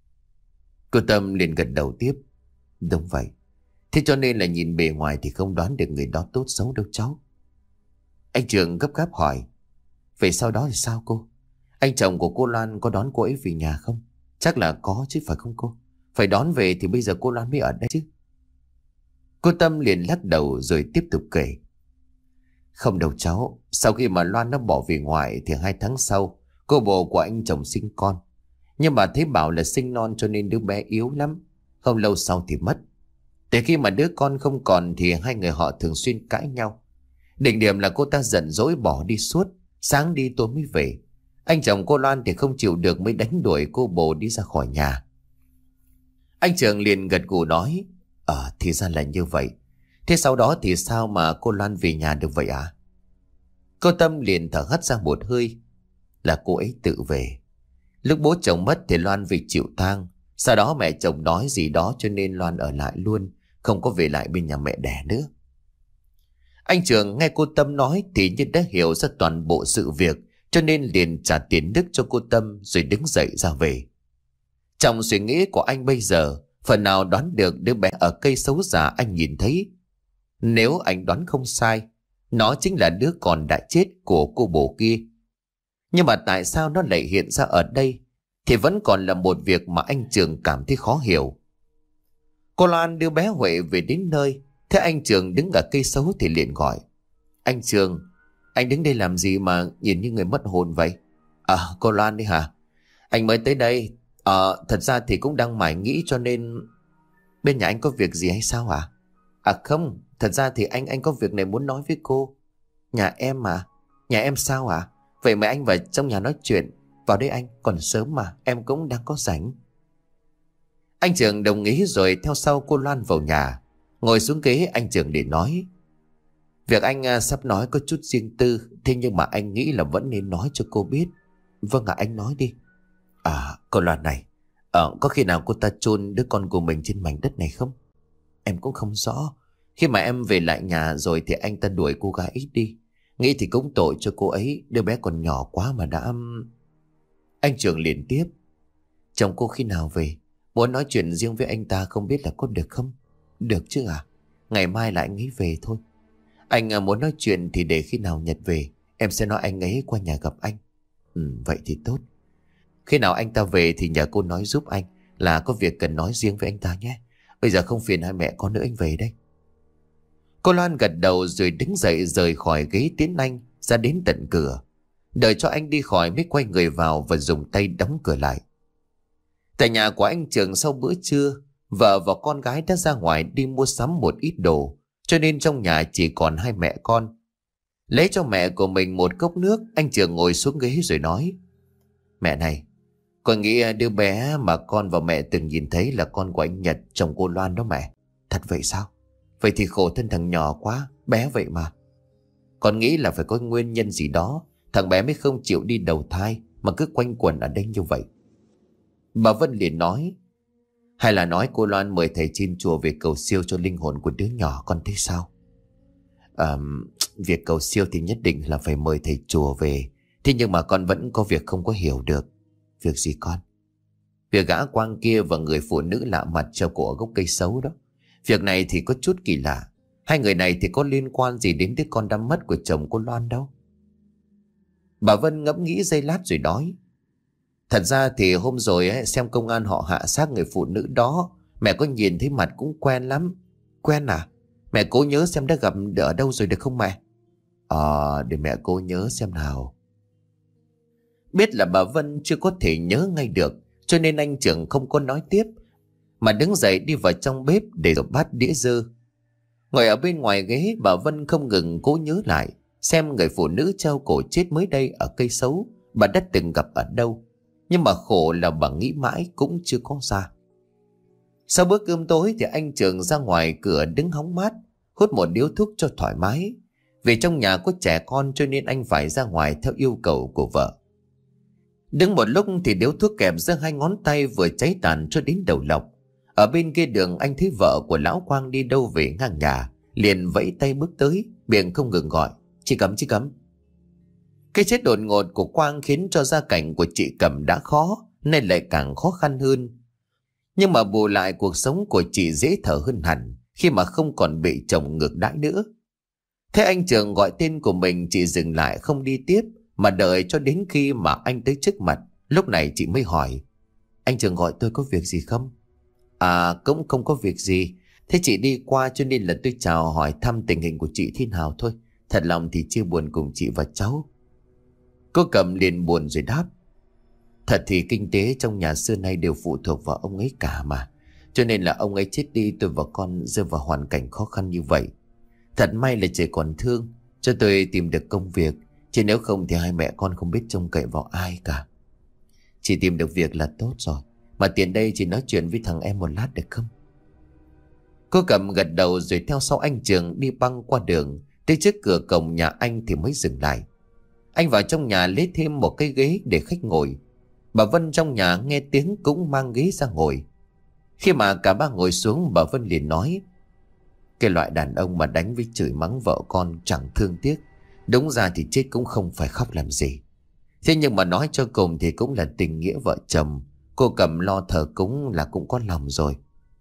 Cô Tâm liền gật đầu tiếp. Đúng vậy. Thế cho nên là nhìn bề ngoài thì không đoán được người đó tốt xấu đâu cháu. Anh Trường gấp gáp hỏi. Vậy sau đó thì sao cô? Anh chồng của cô Loan có đón cô ấy về nhà không? Chắc là có chứ phải không cô? Phải đón về thì bây giờ cô Loan mới ở đây chứ. Cô Tâm liền lắc đầu rồi tiếp tục kể. Không đâu cháu. Sau khi mà Loan nó bỏ về ngoại thì hai tháng sau cô bồ của anh chồng sinh con. Nhưng mà thấy bảo là sinh non cho nên đứa bé yếu lắm. Không lâu sau thì mất. Từ khi mà đứa con không còn thì hai người họ thường xuyên cãi nhau. Đỉnh điểm là cô ta giận dỗi bỏ đi suốt. Sáng đi tối mới về. Anh chồng cô Loan thì không chịu được mới đánh đuổi cô bồ đi ra khỏi nhà. Anh Trường liền gật gù nói. Ờ thì ra là như vậy. Thế sau đó thì sao mà cô Loan về nhà được vậy à? Cô Tâm liền thở hắt ra một hơi. Là cô ấy tự về. Lúc bố chồng mất thì Loan về chịu tang. Sau đó mẹ chồng nói gì đó cho nên Loan ở lại luôn, không có về lại bên nhà mẹ đẻ nữa. Anh Trường nghe cô Tâm nói thì như đã hiểu ra toàn bộ sự việc, cho nên liền trả tiền đức cho cô Tâm rồi đứng dậy ra về. Trong suy nghĩ của anh bây giờ, phần nào đoán được đứa bé ở cây xấu giả anh nhìn thấy. Nếu anh đoán không sai, nó chính là đứa con đã chết của cô bồ kia. Nhưng mà tại sao nó lại hiện ra ở đây thì vẫn còn là một việc mà anh Trường cảm thấy khó hiểu. Cô Loan đưa bé Huệ về đến nơi, thế anh Trường đứng ở cây xấu thì liền gọi. Anh Trường, anh đứng đây làm gì mà nhìn như người mất hồn vậy? À, cô Loan đấy hả? Anh mới tới đây. Ờ, thật ra thì cũng đang mải nghĩ cho nên... Bên nhà anh có việc gì hay sao hả? À không, thật ra thì anh anh có việc này muốn nói với cô. Nhà em mà. Nhà em sao hả? Vậy mà anh vào trong nhà nói chuyện. Vào đây anh, còn sớm mà, em cũng đang có rảnh. Anh Trường đồng ý rồi theo sau cô Loan vào nhà. Ngồi xuống ghế anh Trường để nói. Việc anh à, sắp nói có chút riêng tư, thế nhưng mà anh nghĩ là vẫn nên nói cho cô biết. Vâng ạ, anh nói đi. À, cô Loan này, ờ, có khi nào cô ta chôn đứa con của mình trên mảnh đất này không? Em cũng không rõ. Khi mà em về lại nhà rồi thì anh ta đuổi cô gái ít đi. Nghĩ thì cũng tội cho cô ấy, đứa bé còn nhỏ quá mà đã... Anh Trường liền tiếp. Chồng cô khi nào về? Muốn nói chuyện riêng với anh ta không biết là có được không? Được chứ à? Ngày mai lại anh ấy về thôi. Anh à, muốn nói chuyện thì để khi nào Nhật về em sẽ nói anh ấy qua nhà gặp anh. Ừ, vậy thì tốt. Khi nào anh ta về thì nhờ cô nói giúp anh, là có việc cần nói riêng với anh ta nhé. Bây giờ không phiền hai mẹ con nữa, anh về đây. Cô Loan gật đầu rồi đứng dậy rời khỏi ghế tiến anh ra đến tận cửa. Đợi cho anh đi khỏi mới quay người vào và dùng tay đóng cửa lại. Tại nhà của anh Trường sau bữa trưa, vợ và con gái đã ra ngoài đi mua sắm một ít đồ, cho nên trong nhà chỉ còn hai mẹ con. Lấy cho mẹ của mình một cốc nước, anh Trường ngồi xuống ghế rồi nói. Mẹ này, con nghĩ đứa bé mà con và mẹ từng nhìn thấy là con của anh Nhật, chồng cô Loan đó mẹ. Thật vậy sao? Vậy thì khổ thân thằng nhỏ quá, bé vậy mà. Con nghĩ là phải có nguyên nhân gì đó thằng bé mới không chịu đi đầu thai mà cứ quanh quẩn ở đây như vậy. Bà Vân liền nói. Hay là nói cô Loan mời thầy trên chùa về cầu siêu cho linh hồn của đứa nhỏ, con thấy sao? À, việc cầu siêu thì nhất định là phải mời thầy chùa về. Thế nhưng mà con vẫn có việc không có hiểu được. Việc gì con? Việc gã Quang kia và người phụ nữ lạ mặt treo cổ ở gốc cây xấu đó. Việc này thì có chút kỳ lạ. Hai người này thì có liên quan gì đến đứa con đã mất của chồng cô Loan đâu? Bà Vân ngẫm nghĩ giây lát rồi nói. Thật ra thì hôm rồi ấy, xem công an họ hạ xác người phụ nữ đó, mẹ có nhìn thấy mặt cũng quen lắm. Quen à? Mẹ cố nhớ xem đã gặp ở đâu rồi được không mẹ? Ờ, để mẹ cô nhớ xem nào. Biết là bà Vân chưa có thể nhớ ngay được, cho nên anh Trường không có nói tiếp, mà đứng dậy đi vào trong bếp để rửa bát đĩa dơ. Ngồi ở bên ngoài ghế, bà Vân không ngừng cố nhớ lại xem người phụ nữ treo cổ chết mới đây ở cây sấu bà đã từng gặp ở đâu. Nhưng mà khổ là bà nghĩ mãi cũng chưa có ra. Sau bữa cơm tối thì anh Trường ra ngoài cửa đứng hóng mát, hút một điếu thuốc cho thoải mái. Vì trong nhà có trẻ con cho nên anh phải ra ngoài theo yêu cầu của vợ. Đứng một lúc thì điếu thuốc kẹp giữa hai ngón tay vừa cháy tàn cho đến đầu lọc. Ở bên kia đường anh thấy vợ của lão Quang đi đâu về ngang nhà, liền vẫy tay bước tới, miệng không ngừng gọi: "Chị Cẩm, chị Cẩm." Cái chết đột ngột của Quang khiến cho gia cảnh của chị Cẩm đã khó, nên lại càng khó khăn hơn. Nhưng mà bù lại cuộc sống của chị dễ thở hơn hẳn khi mà không còn bị chồng ngược đãi nữa. Thế anh Trường gọi tên của mình, chị dừng lại không đi tiếp mà đợi cho đến khi mà anh tới trước mặt. Lúc này chị mới hỏi: "Anh Trường gọi tôi có việc gì không?" "À, cũng không có việc gì. Thế chị đi qua cho nên là tôi chào hỏi thăm tình hình của chị thế nào thôi. Thật lòng thì chia buồn cùng chị và cháu." Cô Cẩm liền buồn rồi đáp: "Thật thì kinh tế trong nhà xưa nay đều phụ thuộc vào ông ấy cả mà. Cho nên là ông ấy chết đi, tôi và con rơi vào hoàn cảnh khó khăn như vậy. Thật may là trời còn thương cho tôi tìm được công việc, chứ nếu không thì hai mẹ con không biết trông cậy vào ai cả. Chị tìm được việc là tốt rồi. Mà tiền đây chị nói chuyện với thằng em một lát được không?" Cô Cẩm gật đầu rồi theo sau anh Trường đi băng qua đường, tới trước cửa cổng nhà anh thì mới dừng lại. Anh vào trong nhà lấy thêm một cái ghế để khách ngồi. Bà Vân trong nhà nghe tiếng cũng mang ghế ra ngồi. Khi mà cả ba ngồi xuống, bà Vân liền nói: "Cái loại đàn ông mà đánh với chửi mắng vợ con chẳng thương tiếc, đúng ra thì chết cũng không phải khóc làm gì. Thế nhưng mà nói cho cùng thì cũng là tình nghĩa vợ chồng. Cô Cẩm lo thờ cúng là cũng có lòng rồi."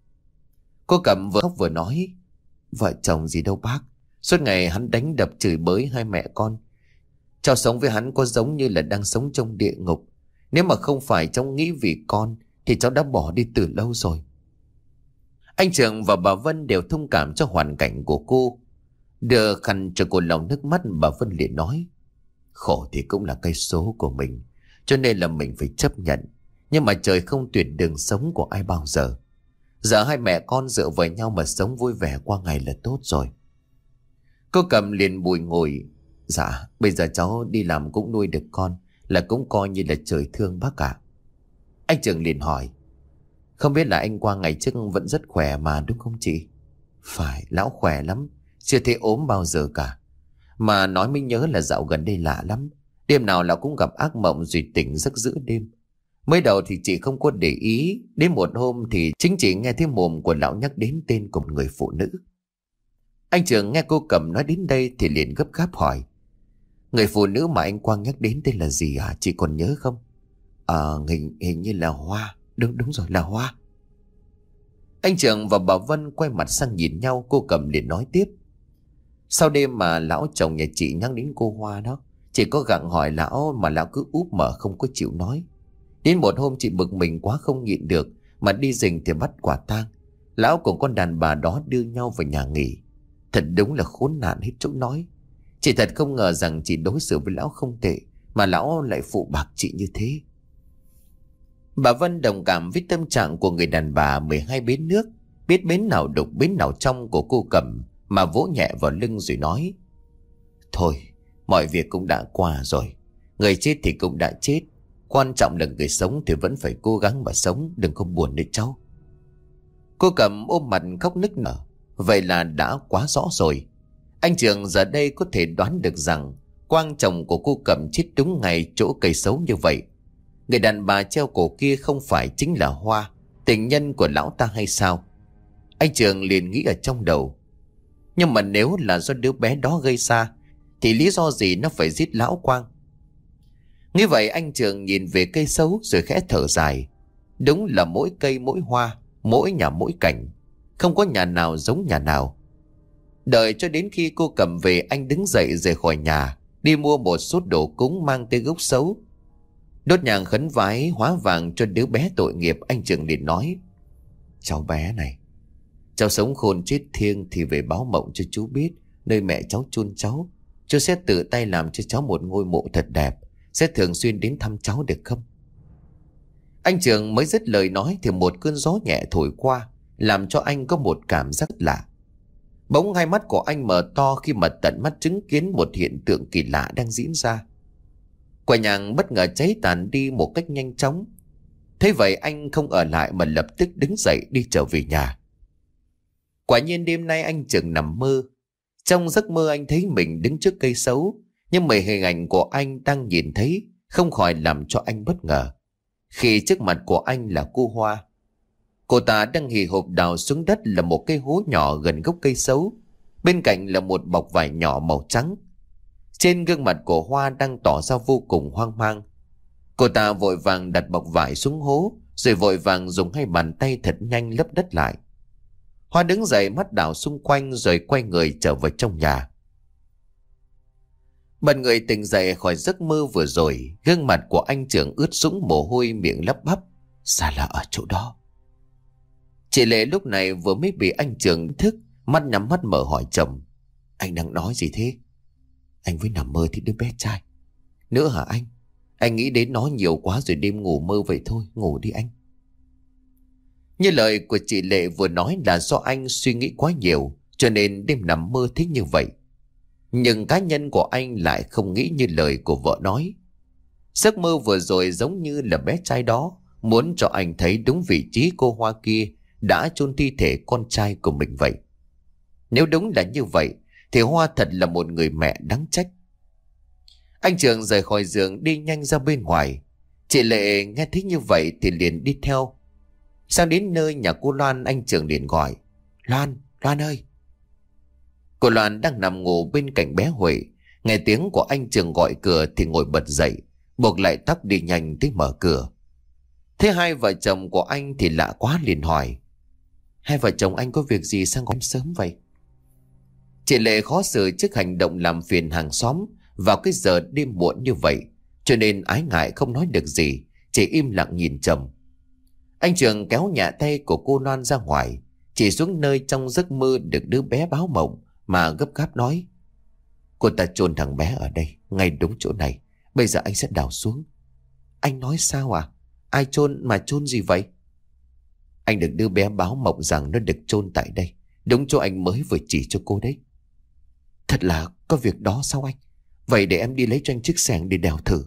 Cô Cẩm vừa khóc vừa nói: "Vợ chồng gì đâu bác. Suốt ngày hắn đánh đập chửi bới hai mẹ con. Cháu sống với hắn có giống như là đang sống trong địa ngục. Nếu mà không phải cháu nghĩ vì con thì cháu đã bỏ đi từ lâu rồi." Anh Trường và bà Vân đều thông cảm cho hoàn cảnh của cô. Đưa khăn cho cô lau nước mắt, bà Vân liền nói: "Khổ thì cũng là cái số của mình, cho nên là mình phải chấp nhận. Nhưng mà trời không tuyệt đường sống của ai bao giờ. Giờ hai mẹ con dựa vào nhau mà sống vui vẻ qua ngày là tốt rồi." Cô Cẩm liền bùi ngùi: "Dạ, bây giờ cháu đi làm cũng nuôi được con, là cũng coi như là trời thương bác cả." Anh Trường liền hỏi: "Không biết là anh Quang ngày trước vẫn rất khỏe mà đúng không chị?" "Phải, lão khỏe lắm, chưa thấy ốm bao giờ cả. Mà nói mới nhớ là dạo gần đây lạ lắm. Đêm nào lão cũng gặp ác mộng rồi tỉnh giấc giữa đêm. Mới đầu thì chị không có để ý, đến một hôm thì chính chị nghe thấy mồm của lão nhắc đến tên của một người phụ nữ." Anh Trường nghe cô Cẩm nói đến đây thì liền gấp gáp hỏi: "Người phụ nữ mà anh Quang nhắc đến tên là gì hả? Chị còn nhớ không?" "Ờ, hình, hình như là Hoa. Đúng đúng rồi, là Hoa." Anh Trường và bà Vân quay mặt sang nhìn nhau. Cô Cẩm liền nói tiếp: "Sau đêm mà lão chồng nhà chị nhắc đến cô Hoa đó, chị có gặng hỏi lão mà lão cứ úp mở không có chịu nói. Đến một hôm chị bực mình quá không nhịn được mà đi rình thì bắt quả tang lão cùng con đàn bà đó đưa nhau vào nhà nghỉ. Thật đúng là khốn nạn hết chỗ nói. Chị thật không ngờ rằng chị đối xử với lão không tệ mà lão lại phụ bạc chị như thế." Bà Vân đồng cảm với tâm trạng của người đàn bà mười hai bến nước, biết bến nào đục bến nào trong của cô Cẩm, mà vỗ nhẹ vào lưng rồi nói: "Thôi, mọi việc cũng đã qua rồi. Người chết thì cũng đã chết. Quan trọng là người sống thì vẫn phải cố gắng mà sống, đừng có buồn đấy cháu." Cô Cẩm ôm mặt khóc nức nở. Vậy là đã quá rõ rồi. Anh Trường giờ đây có thể đoán được rằng Quang chồng của cô Cẩm chết đúng ngày chỗ cây sấu như vậy. Người đàn bà treo cổ kia không phải chính là Hoa, tình nhân của lão ta hay sao? Anh Trường liền nghĩ ở trong đầu: nhưng mà nếu là do đứa bé đó gây ra thì lý do gì nó phải giết lão Quang? Như vậy anh Trường nhìn về cây sấu rồi khẽ thở dài. Đúng là mỗi cây mỗi hoa, mỗi nhà mỗi cảnh, không có nhà nào giống nhà nào. Đợi cho đến khi cô Cẩm về, anh đứng dậy rời khỏi nhà, đi mua một số đồ cúng mang tới gốc sấu. Đốt nhang khấn vái hóa vàng cho đứa bé tội nghiệp. Anh Trường liền nói: "Cháu bé này, cháu sống khôn chết thiêng thì về báo mộng cho chú biết nơi mẹ cháu chôn cháu. Chú sẽ tự tay làm cho cháu một ngôi mộ thật đẹp, sẽ thường xuyên đến thăm cháu được không? Anh Trường mới dứt lời nói thì một cơn gió nhẹ thổi qua, làm cho anh có một cảm giác lạ. Bỗng hai mắt của anh mở to khi mà tận mắt chứng kiến một hiện tượng kỳ lạ đang diễn ra. Quả nhang bất ngờ cháy tàn đi một cách nhanh chóng. Thế vậy anh không ở lại mà lập tức đứng dậy đi trở về nhà. Quả nhiên đêm nay anh Trường nằm mơ. Trong giấc mơ anh thấy mình đứng trước cây sấu, nhưng mà hình ảnh của anh đang nhìn thấy không khỏi làm cho anh bất ngờ. Khi trước mặt của anh là cô Hoa. Cô ta đang hì hục đào xuống đất là một cái hố nhỏ gần gốc cây sấu. Bên cạnh là một bọc vải nhỏ màu trắng. Trên gương mặt của Hoa đang tỏ ra vô cùng hoang mang. Cô ta vội vàng đặt bọc vải xuống hố, rồi vội vàng dùng hai bàn tay thật nhanh lấp đất lại. Hoa đứng dậy mắt đảo xung quanh rồi quay người trở vào trong nhà. Bật người tỉnh dậy khỏi giấc mơ vừa rồi, gương mặt của anh Trường ướt sũng mồ hôi, miệng lắp bắp. Sao là ở chỗ đó? Chị Lệ lúc này vừa mới bị anh Trường thức, mắt nhắm mắt mở hỏi chồng. Anh đang nói gì thế? Anh mới nằm mơ thì đứa bé trai. Nữa hả anh? Anh nghĩ đến nó nhiều quá rồi đêm ngủ mơ vậy thôi, ngủ đi anh. Như lời của chị Lệ vừa nói là do anh suy nghĩ quá nhiều, cho nên đêm nằm mơ thích như vậy. Nhưng cá nhân của anh lại không nghĩ như lời của vợ nói. Giấc mơ vừa rồi giống như là bé trai đó muốn cho anh thấy đúng vị trí cô Hoa kia đã chôn thi thể con trai của mình vậy. Nếu đúng là như vậy thì Hoa thật là một người mẹ đáng trách. Anh Trường rời khỏi giường đi nhanh ra bên ngoài. Chị Lệ nghe thấy như vậy thì liền đi theo. Sang đến nơi nhà cô Loan, anh Trường liền gọi. Loan, Loan ơi. Cô Loan đang nằm ngủ bên cạnh bé Huệ. Nghe tiếng của anh Trường gọi cửa thì ngồi bật dậy, buộc lại tóc đi nhanh tới mở cửa. Thế hai vợ chồng của anh thì lạ quá liền hỏi. Hai vợ chồng anh có việc gì sang gọi sớm vậy? Chị Lệ khó xử trước hành động làm phiền hàng xóm vào cái giờ đêm muộn như vậy, cho nên ái ngại không nói được gì, chỉ im lặng nhìn chồng. Anh Trường kéo nhẹ tay của cô Loan ra ngoài, chỉ xuống nơi trong giấc mơ được đứa bé báo mộng mà gấp gáp nói. Cô ta chôn thằng bé ở đây, ngay đúng chỗ này. Bây giờ anh sẽ đào xuống. Anh nói sao à? Ai chôn mà chôn gì vậy? Anh được đứa bé báo mộng rằng nó được chôn tại đây, đúng chỗ anh mới vừa chỉ cho cô đấy. Thật là có việc đó sao anh? Vậy để em đi lấy cho anh chiếc xẻng để đào thử.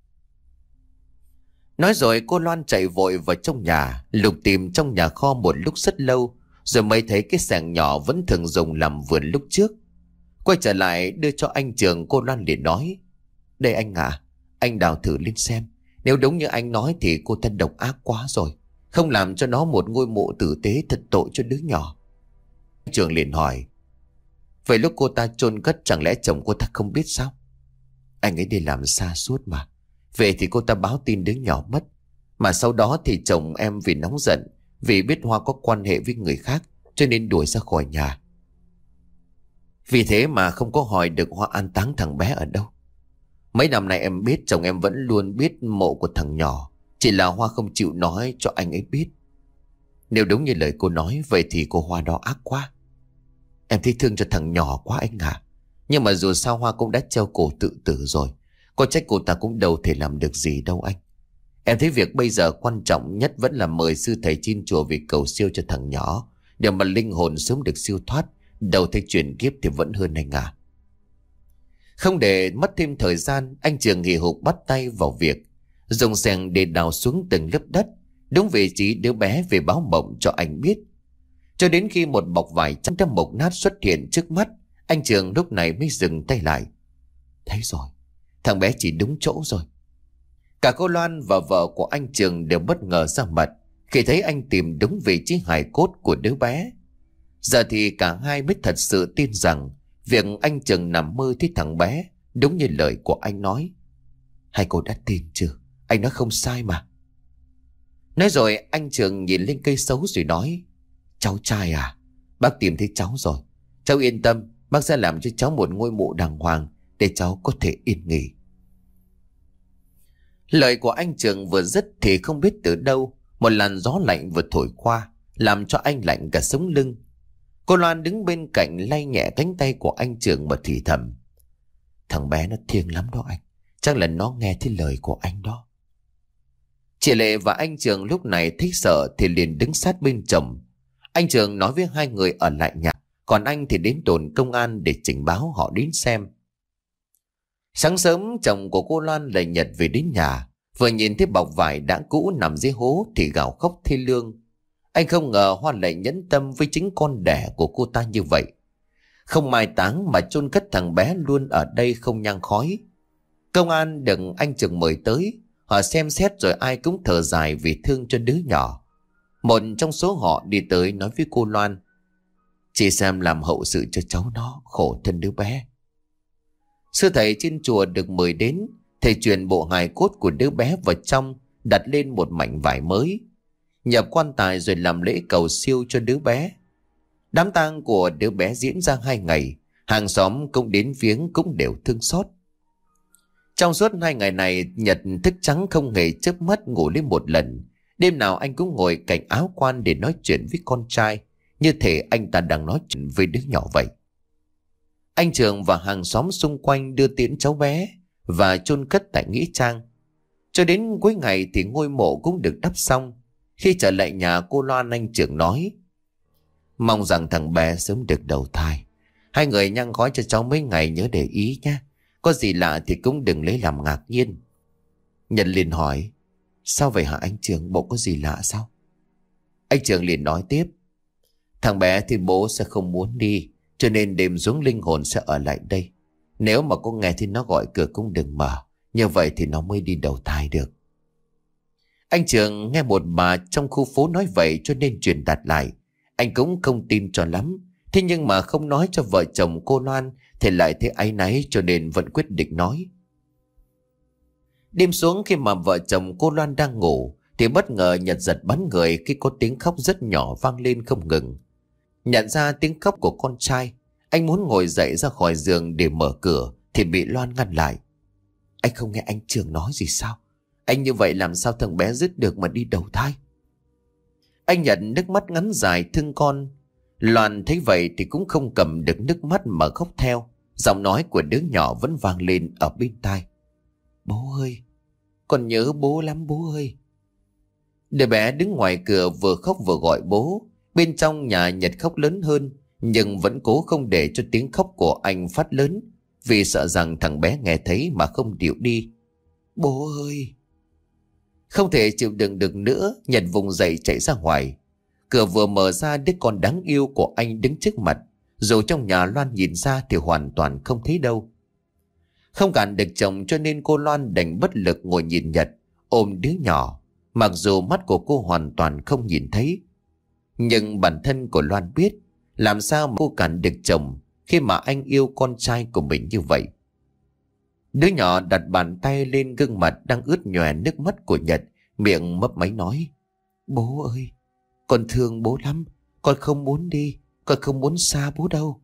Nói rồi cô Loan chạy vội vào trong nhà, lục tìm trong nhà kho một lúc rất lâu, rồi mới thấy cái xẻng nhỏ vẫn thường dùng làm vườn lúc trước. Quay trở lại đưa cho anh Trường, cô Loan liền nói. Đây anh ạ, à, anh đào thử lên xem. Nếu đúng như anh nói thì cô ta độc ác quá rồi, không làm cho nó một ngôi mộ tử tế, thật tội cho đứa nhỏ. Anh Trường liền hỏi. Vậy lúc cô ta chôn cất chẳng lẽ chồng cô ta không biết sao? Anh ấy đi làm xa suốt mà. Về thì cô ta báo tin đứa nhỏ mất. Mà sau đó thì chồng em vì nóng giận, vì biết Hoa có quan hệ với người khác, cho nên đuổi ra khỏi nhà. Vì thế mà không có hỏi được Hoa an táng thằng bé ở đâu. Mấy năm nay em biết chồng em vẫn luôn biết mộ của thằng nhỏ, chỉ là Hoa không chịu nói cho anh ấy biết. Nếu đúng như lời cô nói, vậy thì cô Hoa đó ác quá. Em thấy thương cho thằng nhỏ quá anh ạ. Nhưng mà dù sao Hoa cũng đã treo cổ tự tử rồi, có trách cô ta cũng đâu thể làm được gì đâu anh. Em thấy việc bây giờ quan trọng nhất vẫn là mời sư thầy trên chùa về cầu siêu cho thằng nhỏ, để mà linh hồn sớm được siêu thoát, đầu thai chuyển kiếp thì vẫn hơn anh à. Không để mất thêm thời gian, anh Trường hì hục bắt tay vào việc, dùng xẻng để đào xuống từng lớp đất, đúng vị trí đứa bé về báo mộng cho anh biết. Cho đến khi một bọc vải trắng trong mộc nát xuất hiện trước mắt, anh Trường lúc này mới dừng tay lại. Thấy rồi, thằng bé chỉ đúng chỗ rồi. Cả cô Loan và vợ của anh Trường đều bất ngờ ra mặt khi thấy anh tìm đúng vị trí hài cốt của đứa bé. Giờ thì cả hai mới thật sự tin rằng việc anh Trường nằm mơ thấy thằng bé đúng như lời của anh nói. Hai cô đã tin chưa? Anh nói không sai mà. Nói rồi anh Trường nhìn lên cây sấu rồi nói. Cháu trai à, bác tìm thấy cháu rồi. Cháu yên tâm, bác sẽ làm cho cháu một ngôi mộ đàng hoàng để cháu có thể yên nghỉ. Lời của anh Trường vừa dứt thì không biết từ đâu một làn gió lạnh vừa thổi qua, làm cho anh lạnh cả sống lưng. Cô Loan đứng bên cạnh lay nhẹ cánh tay của anh Trường mà thì thầm. Thằng bé nó thiêng lắm đó anh. Chắc là nó nghe thấy lời của anh đó. Chị Lệ và anh Trường lúc này thấy sợ thì liền đứng sát bên chồng. Anh Trường nói với hai người ở lại nhà, còn anh thì đến đồn công an để trình báo họ đến xem. Sáng sớm chồng của cô Loan lại Nhật về đến nhà, vừa nhìn thấy bọc vải đã cũ nằm dưới hố thì gào khóc thê lương. Anh không ngờ Hoa lại nhẫn tâm với chính con đẻ của cô ta như vậy. Không mai táng mà chôn cất thằng bé luôn ở đây không nhang khói. Công an được anh Trường mời tới, họ xem xét rồi ai cũng thở dài vì thương cho đứa nhỏ. Một trong số họ đi tới nói với cô Loan: "Chị xem làm hậu sự cho cháu nó, khổ thân đứa bé." Sư thầy trên chùa được mời đến, thầy truyền bộ hài cốt của đứa bé vào trong, đặt lên một mảnh vải mới, nhập quan tài rồi làm lễ cầu siêu cho đứa bé. Đám tang của đứa bé diễn ra hai ngày, hàng xóm cũng đến viếng cũng đều thương xót. Trong suốt hai ngày này, Nhật thức trắng không hề chớp mắt ngủ lên một lần. Đêm nào anh cũng ngồi cạnh áo quan để nói chuyện với con trai, như thể anh ta đang nói chuyện với đứa nhỏ vậy. Anh Trường và hàng xóm xung quanh đưa tiễn cháu bé và chôn cất tại nghĩa trang. Cho đến cuối ngày thì ngôi mộ cũng được đắp xong. Khi trở lại nhà, cô Loan anh Trường nói: "Mong rằng thằng bé sớm được đầu thai. Hai người nhang khói cho cháu mấy ngày nhớ để ý nhé. Có gì lạ thì cũng đừng lấy làm ngạc nhiên." Nhật liền hỏi: "Sao vậy hả anh Trường, bộ có gì lạ sao?" Anh Trường liền nói tiếp: "Thằng bé thì bố sẽ không muốn đi, cho nên đêm xuống linh hồn sẽ ở lại đây. Nếu mà có nghe thì nó gọi cửa cũng đừng mở, như vậy thì nó mới đi đầu thai được." Anh Trường nghe một bà trong khu phố nói vậy cho nên truyền đạt lại. Anh cũng không tin cho lắm. Thế nhưng mà không nói cho vợ chồng cô Loan thì lại thấy áy náy, cho nên vẫn quyết định nói. Đêm xuống khi mà vợ chồng cô Loan đang ngủ thì bất ngờ Nhật giật bắn người khi có tiếng khóc rất nhỏ vang lên không ngừng. Nhận ra tiếng khóc của con trai, anh muốn ngồi dậy ra khỏi giường để mở cửa thì bị Loan ngăn lại. "Anh không nghe anh Trường nói gì sao? Anh như vậy làm sao thằng bé dứt được mà đi đầu thai?" Anh Nhật nước mắt ngắn dài thương con. Loan thấy vậy thì cũng không cầm được nước mắt mà khóc theo. Giọng nói của đứa nhỏ vẫn vang lên ở bên tai: "Bố ơi, con nhớ bố lắm bố ơi." Đứa bé đứng ngoài cửa vừa khóc vừa gọi bố. Bên trong nhà Nhật khóc lớn hơn, nhưng vẫn cố không để cho tiếng khóc của anh phát lớn, vì sợ rằng thằng bé nghe thấy mà không chịu đi. "Bố ơi!" Không thể chịu đựng được nữa, Nhật vùng dậy chạy ra ngoài. Cửa vừa mở ra, đứa con đáng yêu của anh đứng trước mặt. Dù trong nhà Loan nhìn ra thì hoàn toàn không thấy đâu. Không cản được chồng cho nên cô Loan đành bất lực ngồi nhìn Nhật ôm đứa nhỏ, mặc dù mắt của cô hoàn toàn không nhìn thấy. Nhưng bản thân của Loan biết làm sao mà cô cản được chồng khi mà anh yêu con trai của mình như vậy. Đứa nhỏ đặt bàn tay lên gương mặt đang ướt nhòe nước mắt của Nhật, miệng mấp máy nói: "Bố ơi, con thương bố lắm, con không muốn đi, con không muốn xa bố đâu."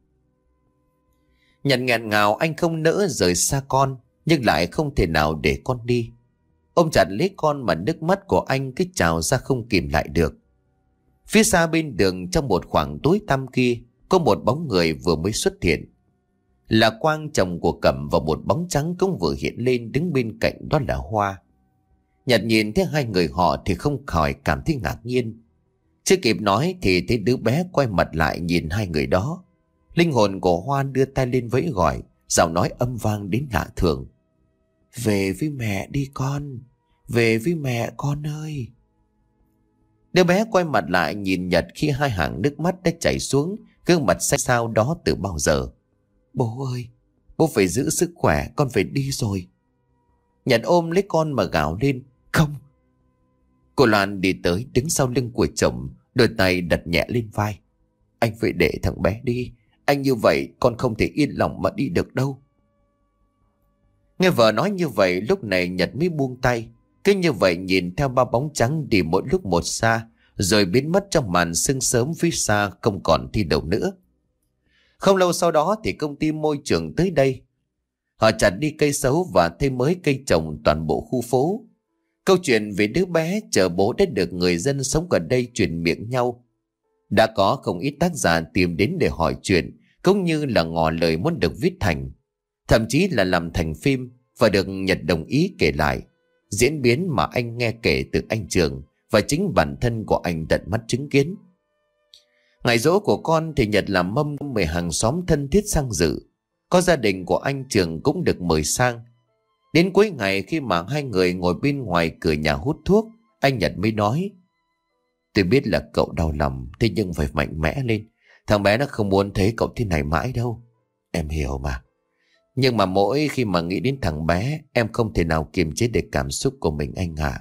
Nhật nghẹn ngào, anh không nỡ rời xa con, nhưng lại không thể nào để con đi. Ôm chặt lấy con mà nước mắt của anh cứ trào ra không kìm lại được. Phía xa bên đường, trong một khoảng tối tăm kia, có một bóng người vừa mới xuất hiện. Là Quang, chồng của Cẩm, và một bóng trắng cũng vừa hiện lên đứng bên cạnh, đó là Hoa. Nhật nhìn thấy hai người họ thì không khỏi cảm thấy ngạc nhiên. Chưa kịp nói thì thấy đứa bé quay mặt lại nhìn hai người đó. Linh hồn của Hoa đưa tay lên vẫy gọi, giọng nói âm vang đến lạ thường: "Về với mẹ đi con, về với mẹ con ơi." Đứa bé quay mặt lại nhìn Nhật khi hai hàng nước mắt đã chảy xuống gương mặt xanh xao đó từ bao giờ. "Bố ơi, bố phải giữ sức khỏe, con phải đi rồi." Nhật ôm lấy con mà gào lên: "Không!" Cô Loan đi tới đứng sau lưng của chồng, đôi tay đặt nhẹ lên vai: "Anh phải để thằng bé đi, anh như vậy con không thể yên lòng mà đi được đâu." Nghe vợ nói như vậy, lúc này Nhật mới buông tay. Cứ như vậy nhìn theo ba bóng trắng đi mỗi lúc một xa, rồi biến mất trong màn sương sớm phía xa không còn thi đâu nữa. Không lâu sau đó thì công ty môi trường tới đây. Họ chặt đi cây xấu và thay mới cây trồng toàn bộ khu phố. Câu chuyện về đứa bé chờ bố đã được người dân sống ở đây truyền miệng nhau. Đã có không ít tác giả tìm đến để hỏi chuyện, cũng như là ngỏ lời muốn được viết thành. thậm chí là làm thành phim và được Nhật đồng ý kể lại. Diễn biến mà anh nghe kể từ anh Trường và chính bản thân của anh tận mắt chứng kiến. Ngày giỗ của con thì Nhật làm mâm mời hàng xóm thân thiết sang dự. Có gia đình của anh Trường cũng được mời sang. Đến cuối ngày khi mà hai người ngồi bên ngoài cửa nhà hút thuốc, anh Nhật mới nói: tôi biết là cậu đau lòng, thế nhưng phải mạnh mẽ lên. Thằng bé nó không muốn thấy cậu thế này mãi đâu. Em hiểu mà. Nhưng mà mỗi khi mà nghĩ đến thằng bé, em không thể nào kiềm chế được cảm xúc của mình anh ạ.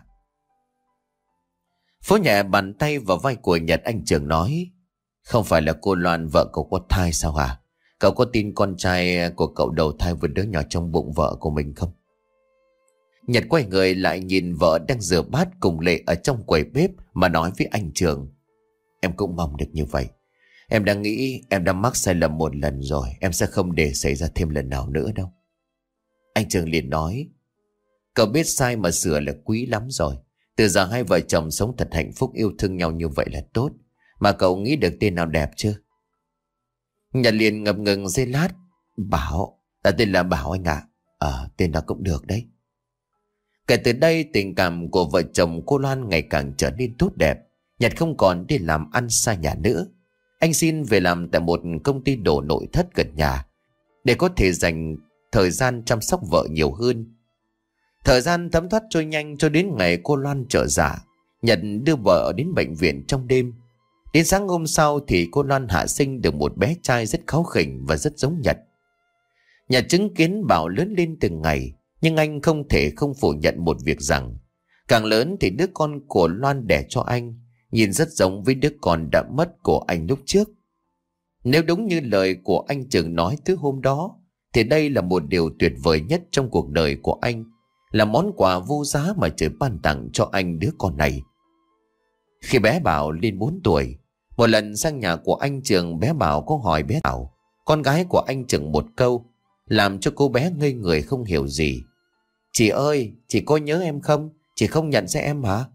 Phố nhẹ bàn tay vào vai của Nhật, anh Trường nói: không phải là cô Loan vợ cậu có thai sao hả? Cậu có tin con trai của cậu đầu thai với đứa nhỏ trong bụng vợ của mình không? Nhật quay người lại nhìn vợ đang rửa bát cùng Lệ ở trong quầy bếp mà nói với anh Trường: em cũng mong được như vậy. Em đang nghĩ em đã mắc sai lầm một lần rồi, em sẽ không để xảy ra thêm lần nào nữa đâu. Anh Trường liền nói: cậu biết sai mà sửa là quý lắm rồi. Từ giờ hai vợ chồng sống thật hạnh phúc yêu thương nhau như vậy là tốt. Mà cậu nghĩ được tên nào đẹp chưa? Nhật liền ngập ngừng giây lát: Bảo. Ta tên là Bảo anh ạ. À. Ờ, tên đó cũng được đấy. Kể từ đây tình cảm của vợ chồng cô Loan ngày càng trở nên tốt đẹp. Nhật không còn đi làm ăn xa nhà nữa. Anh xin về làm tại một công ty đồ nội thất gần nhà để có thể dành thời gian chăm sóc vợ nhiều hơn. Thời gian thấm thoát trôi nhanh cho đến ngày cô Loan trở dạ. Nhật đưa vợ đến bệnh viện trong đêm. Đến sáng hôm sau thì cô Loan hạ sinh được một bé trai rất kháu khỉnh và rất giống Nhật. Nhật chứng kiến Bảo lớn lên từng ngày, nhưng anh không thể không phủ nhận một việc rằng càng lớn thì đứa con của Loan đẻ cho anh nhìn rất giống với đứa con đã mất của anh lúc trước. Nếu đúng như lời của anh Trường nói thứ hôm đó, thì đây là một điều tuyệt vời nhất trong cuộc đời của anh, là món quà vô giá mà trời ban tặng cho anh đứa con này. Khi bé Bảo lên bốn tuổi, một lần sang nhà của anh Trường, bé Bảo có hỏi bé Bảo, con gái của anh Trường, một câu làm cho cô bé ngây người không hiểu gì: chị ơi, chị có nhớ em không? Chị không nhận ra em hả?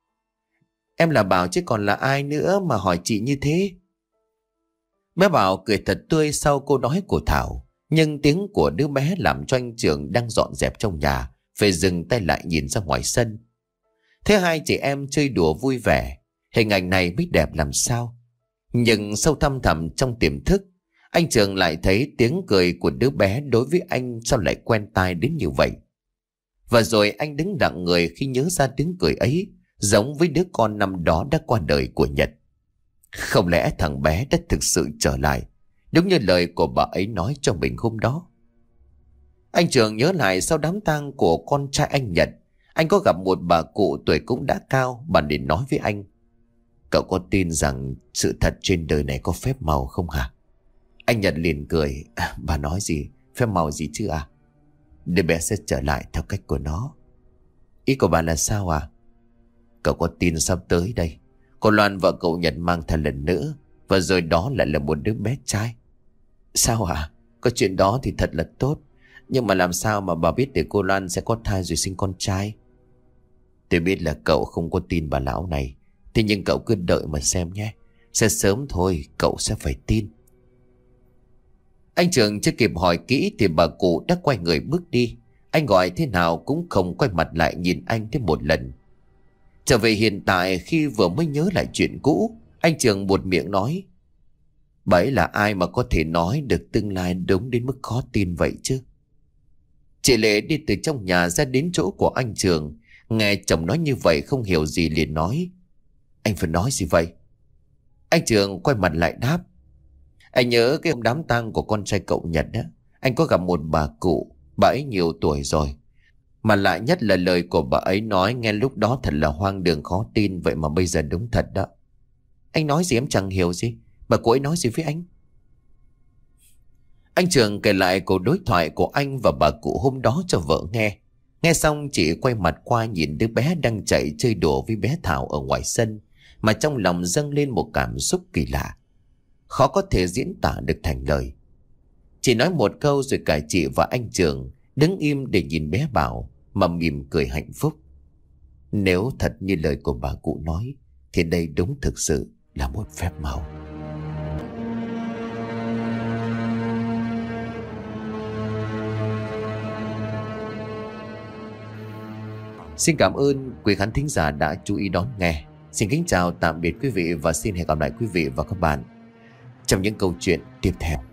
Em là Bảo chứ còn là ai nữa mà hỏi chị như thế? Bé Bảo cười thật tươi sau câu nói của Thảo, nhưng tiếng của đứa bé làm cho anh Trường đang dọn dẹp trong nhà phải dừng tay lại nhìn ra ngoài sân. Thế hai chị em chơi đùa vui vẻ, hình ảnh này mới đẹp làm sao. Nhưng sâu thăm thẳm trong tiềm thức, anh Trường lại thấy tiếng cười của đứa bé đối với anh sao lại quen tai đến như vậy. Và rồi anh đứng lặng người khi nhớ ra tiếng cười ấy giống với đứa con năm đó đã qua đời của Nhật. Không lẽ thằng bé đã thực sự trở lại, đúng như lời của bà ấy nói cho mình hôm đó? Anh Trường nhớ lại sau đám tang của con trai anh Nhật, anh có gặp một bà cụ tuổi cũng đã cao. Bà đến nói với anh: cậu có tin rằng sự thật trên đời này có phép màu không hả? Anh Nhật liền cười: à, bà nói gì? Phép màu gì chứ à? Đứa bé sẽ trở lại theo cách của nó. Ý của bà là sao à? Cậu có tin sắp tới đây cô Loan vợ cậu Nhật mang thai lần nữa, và rồi đó lại là một đứa bé trai? Sao à? Có chuyện đó thì thật là tốt. Nhưng mà làm sao mà bà biết để cô Loan sẽ có thai rồi sinh con trai? Tôi biết là cậu không có tin bà lão này, thế nhưng cậu cứ đợi mà xem nhé. Sẽ sớm thôi cậu sẽ phải tin. Anh Trường chưa kịp hỏi kỹ thì bà cụ đã quay người bước đi. Anh gọi thế nào cũng không quay mặt lại nhìn anh thêm một lần. Trở về hiện tại, khi vừa mới nhớ lại chuyện cũ, anh Trường buột miệng nói: bà ấy là ai mà có thể nói được tương lai đúng đến mức khó tin vậy chứ? Chị Lệ đi từ trong nhà ra đến chỗ của anh Trường, nghe chồng nói như vậy không hiểu gì liền nói: anh phải nói gì vậy? Anh Trường quay mặt lại đáp: anh nhớ cái hôm đám tang của con trai cậu Nhật đó, anh có gặp một bà cụ. Bà ấy nhiều tuổi rồi, mà lại nhất là lời của bà ấy nói nghe lúc đó thật là hoang đường khó tin. Vậy mà bây giờ đúng thật đó. Anh nói gì em chẳng hiểu gì. Bà cụ ấy nói gì với anh? Anh Trường kể lại cuộc đối thoại của anh và bà cụ hôm đó cho vợ nghe. Nghe xong chị quay mặt qua nhìn đứa bé đang chạy chơi đùa với bé Thảo ở ngoài sân, mà trong lòng dâng lên một cảm xúc kỳ lạ, khó có thể diễn tả được thành lời. Chị nói một câu rồi cả chị và anh Trường đứng im để nhìn bé Bảo mà mỉm cười hạnh phúc. Nếu thật như lời của bà cụ nói thì đây đúng thực sự là một phép màu. Xin cảm ơn quý khán thính giả đã chú ý đón nghe. Xin kính chào tạm biệt quý vị và xin hẹn gặp lại quý vị và các bạn trong những câu chuyện tiếp theo.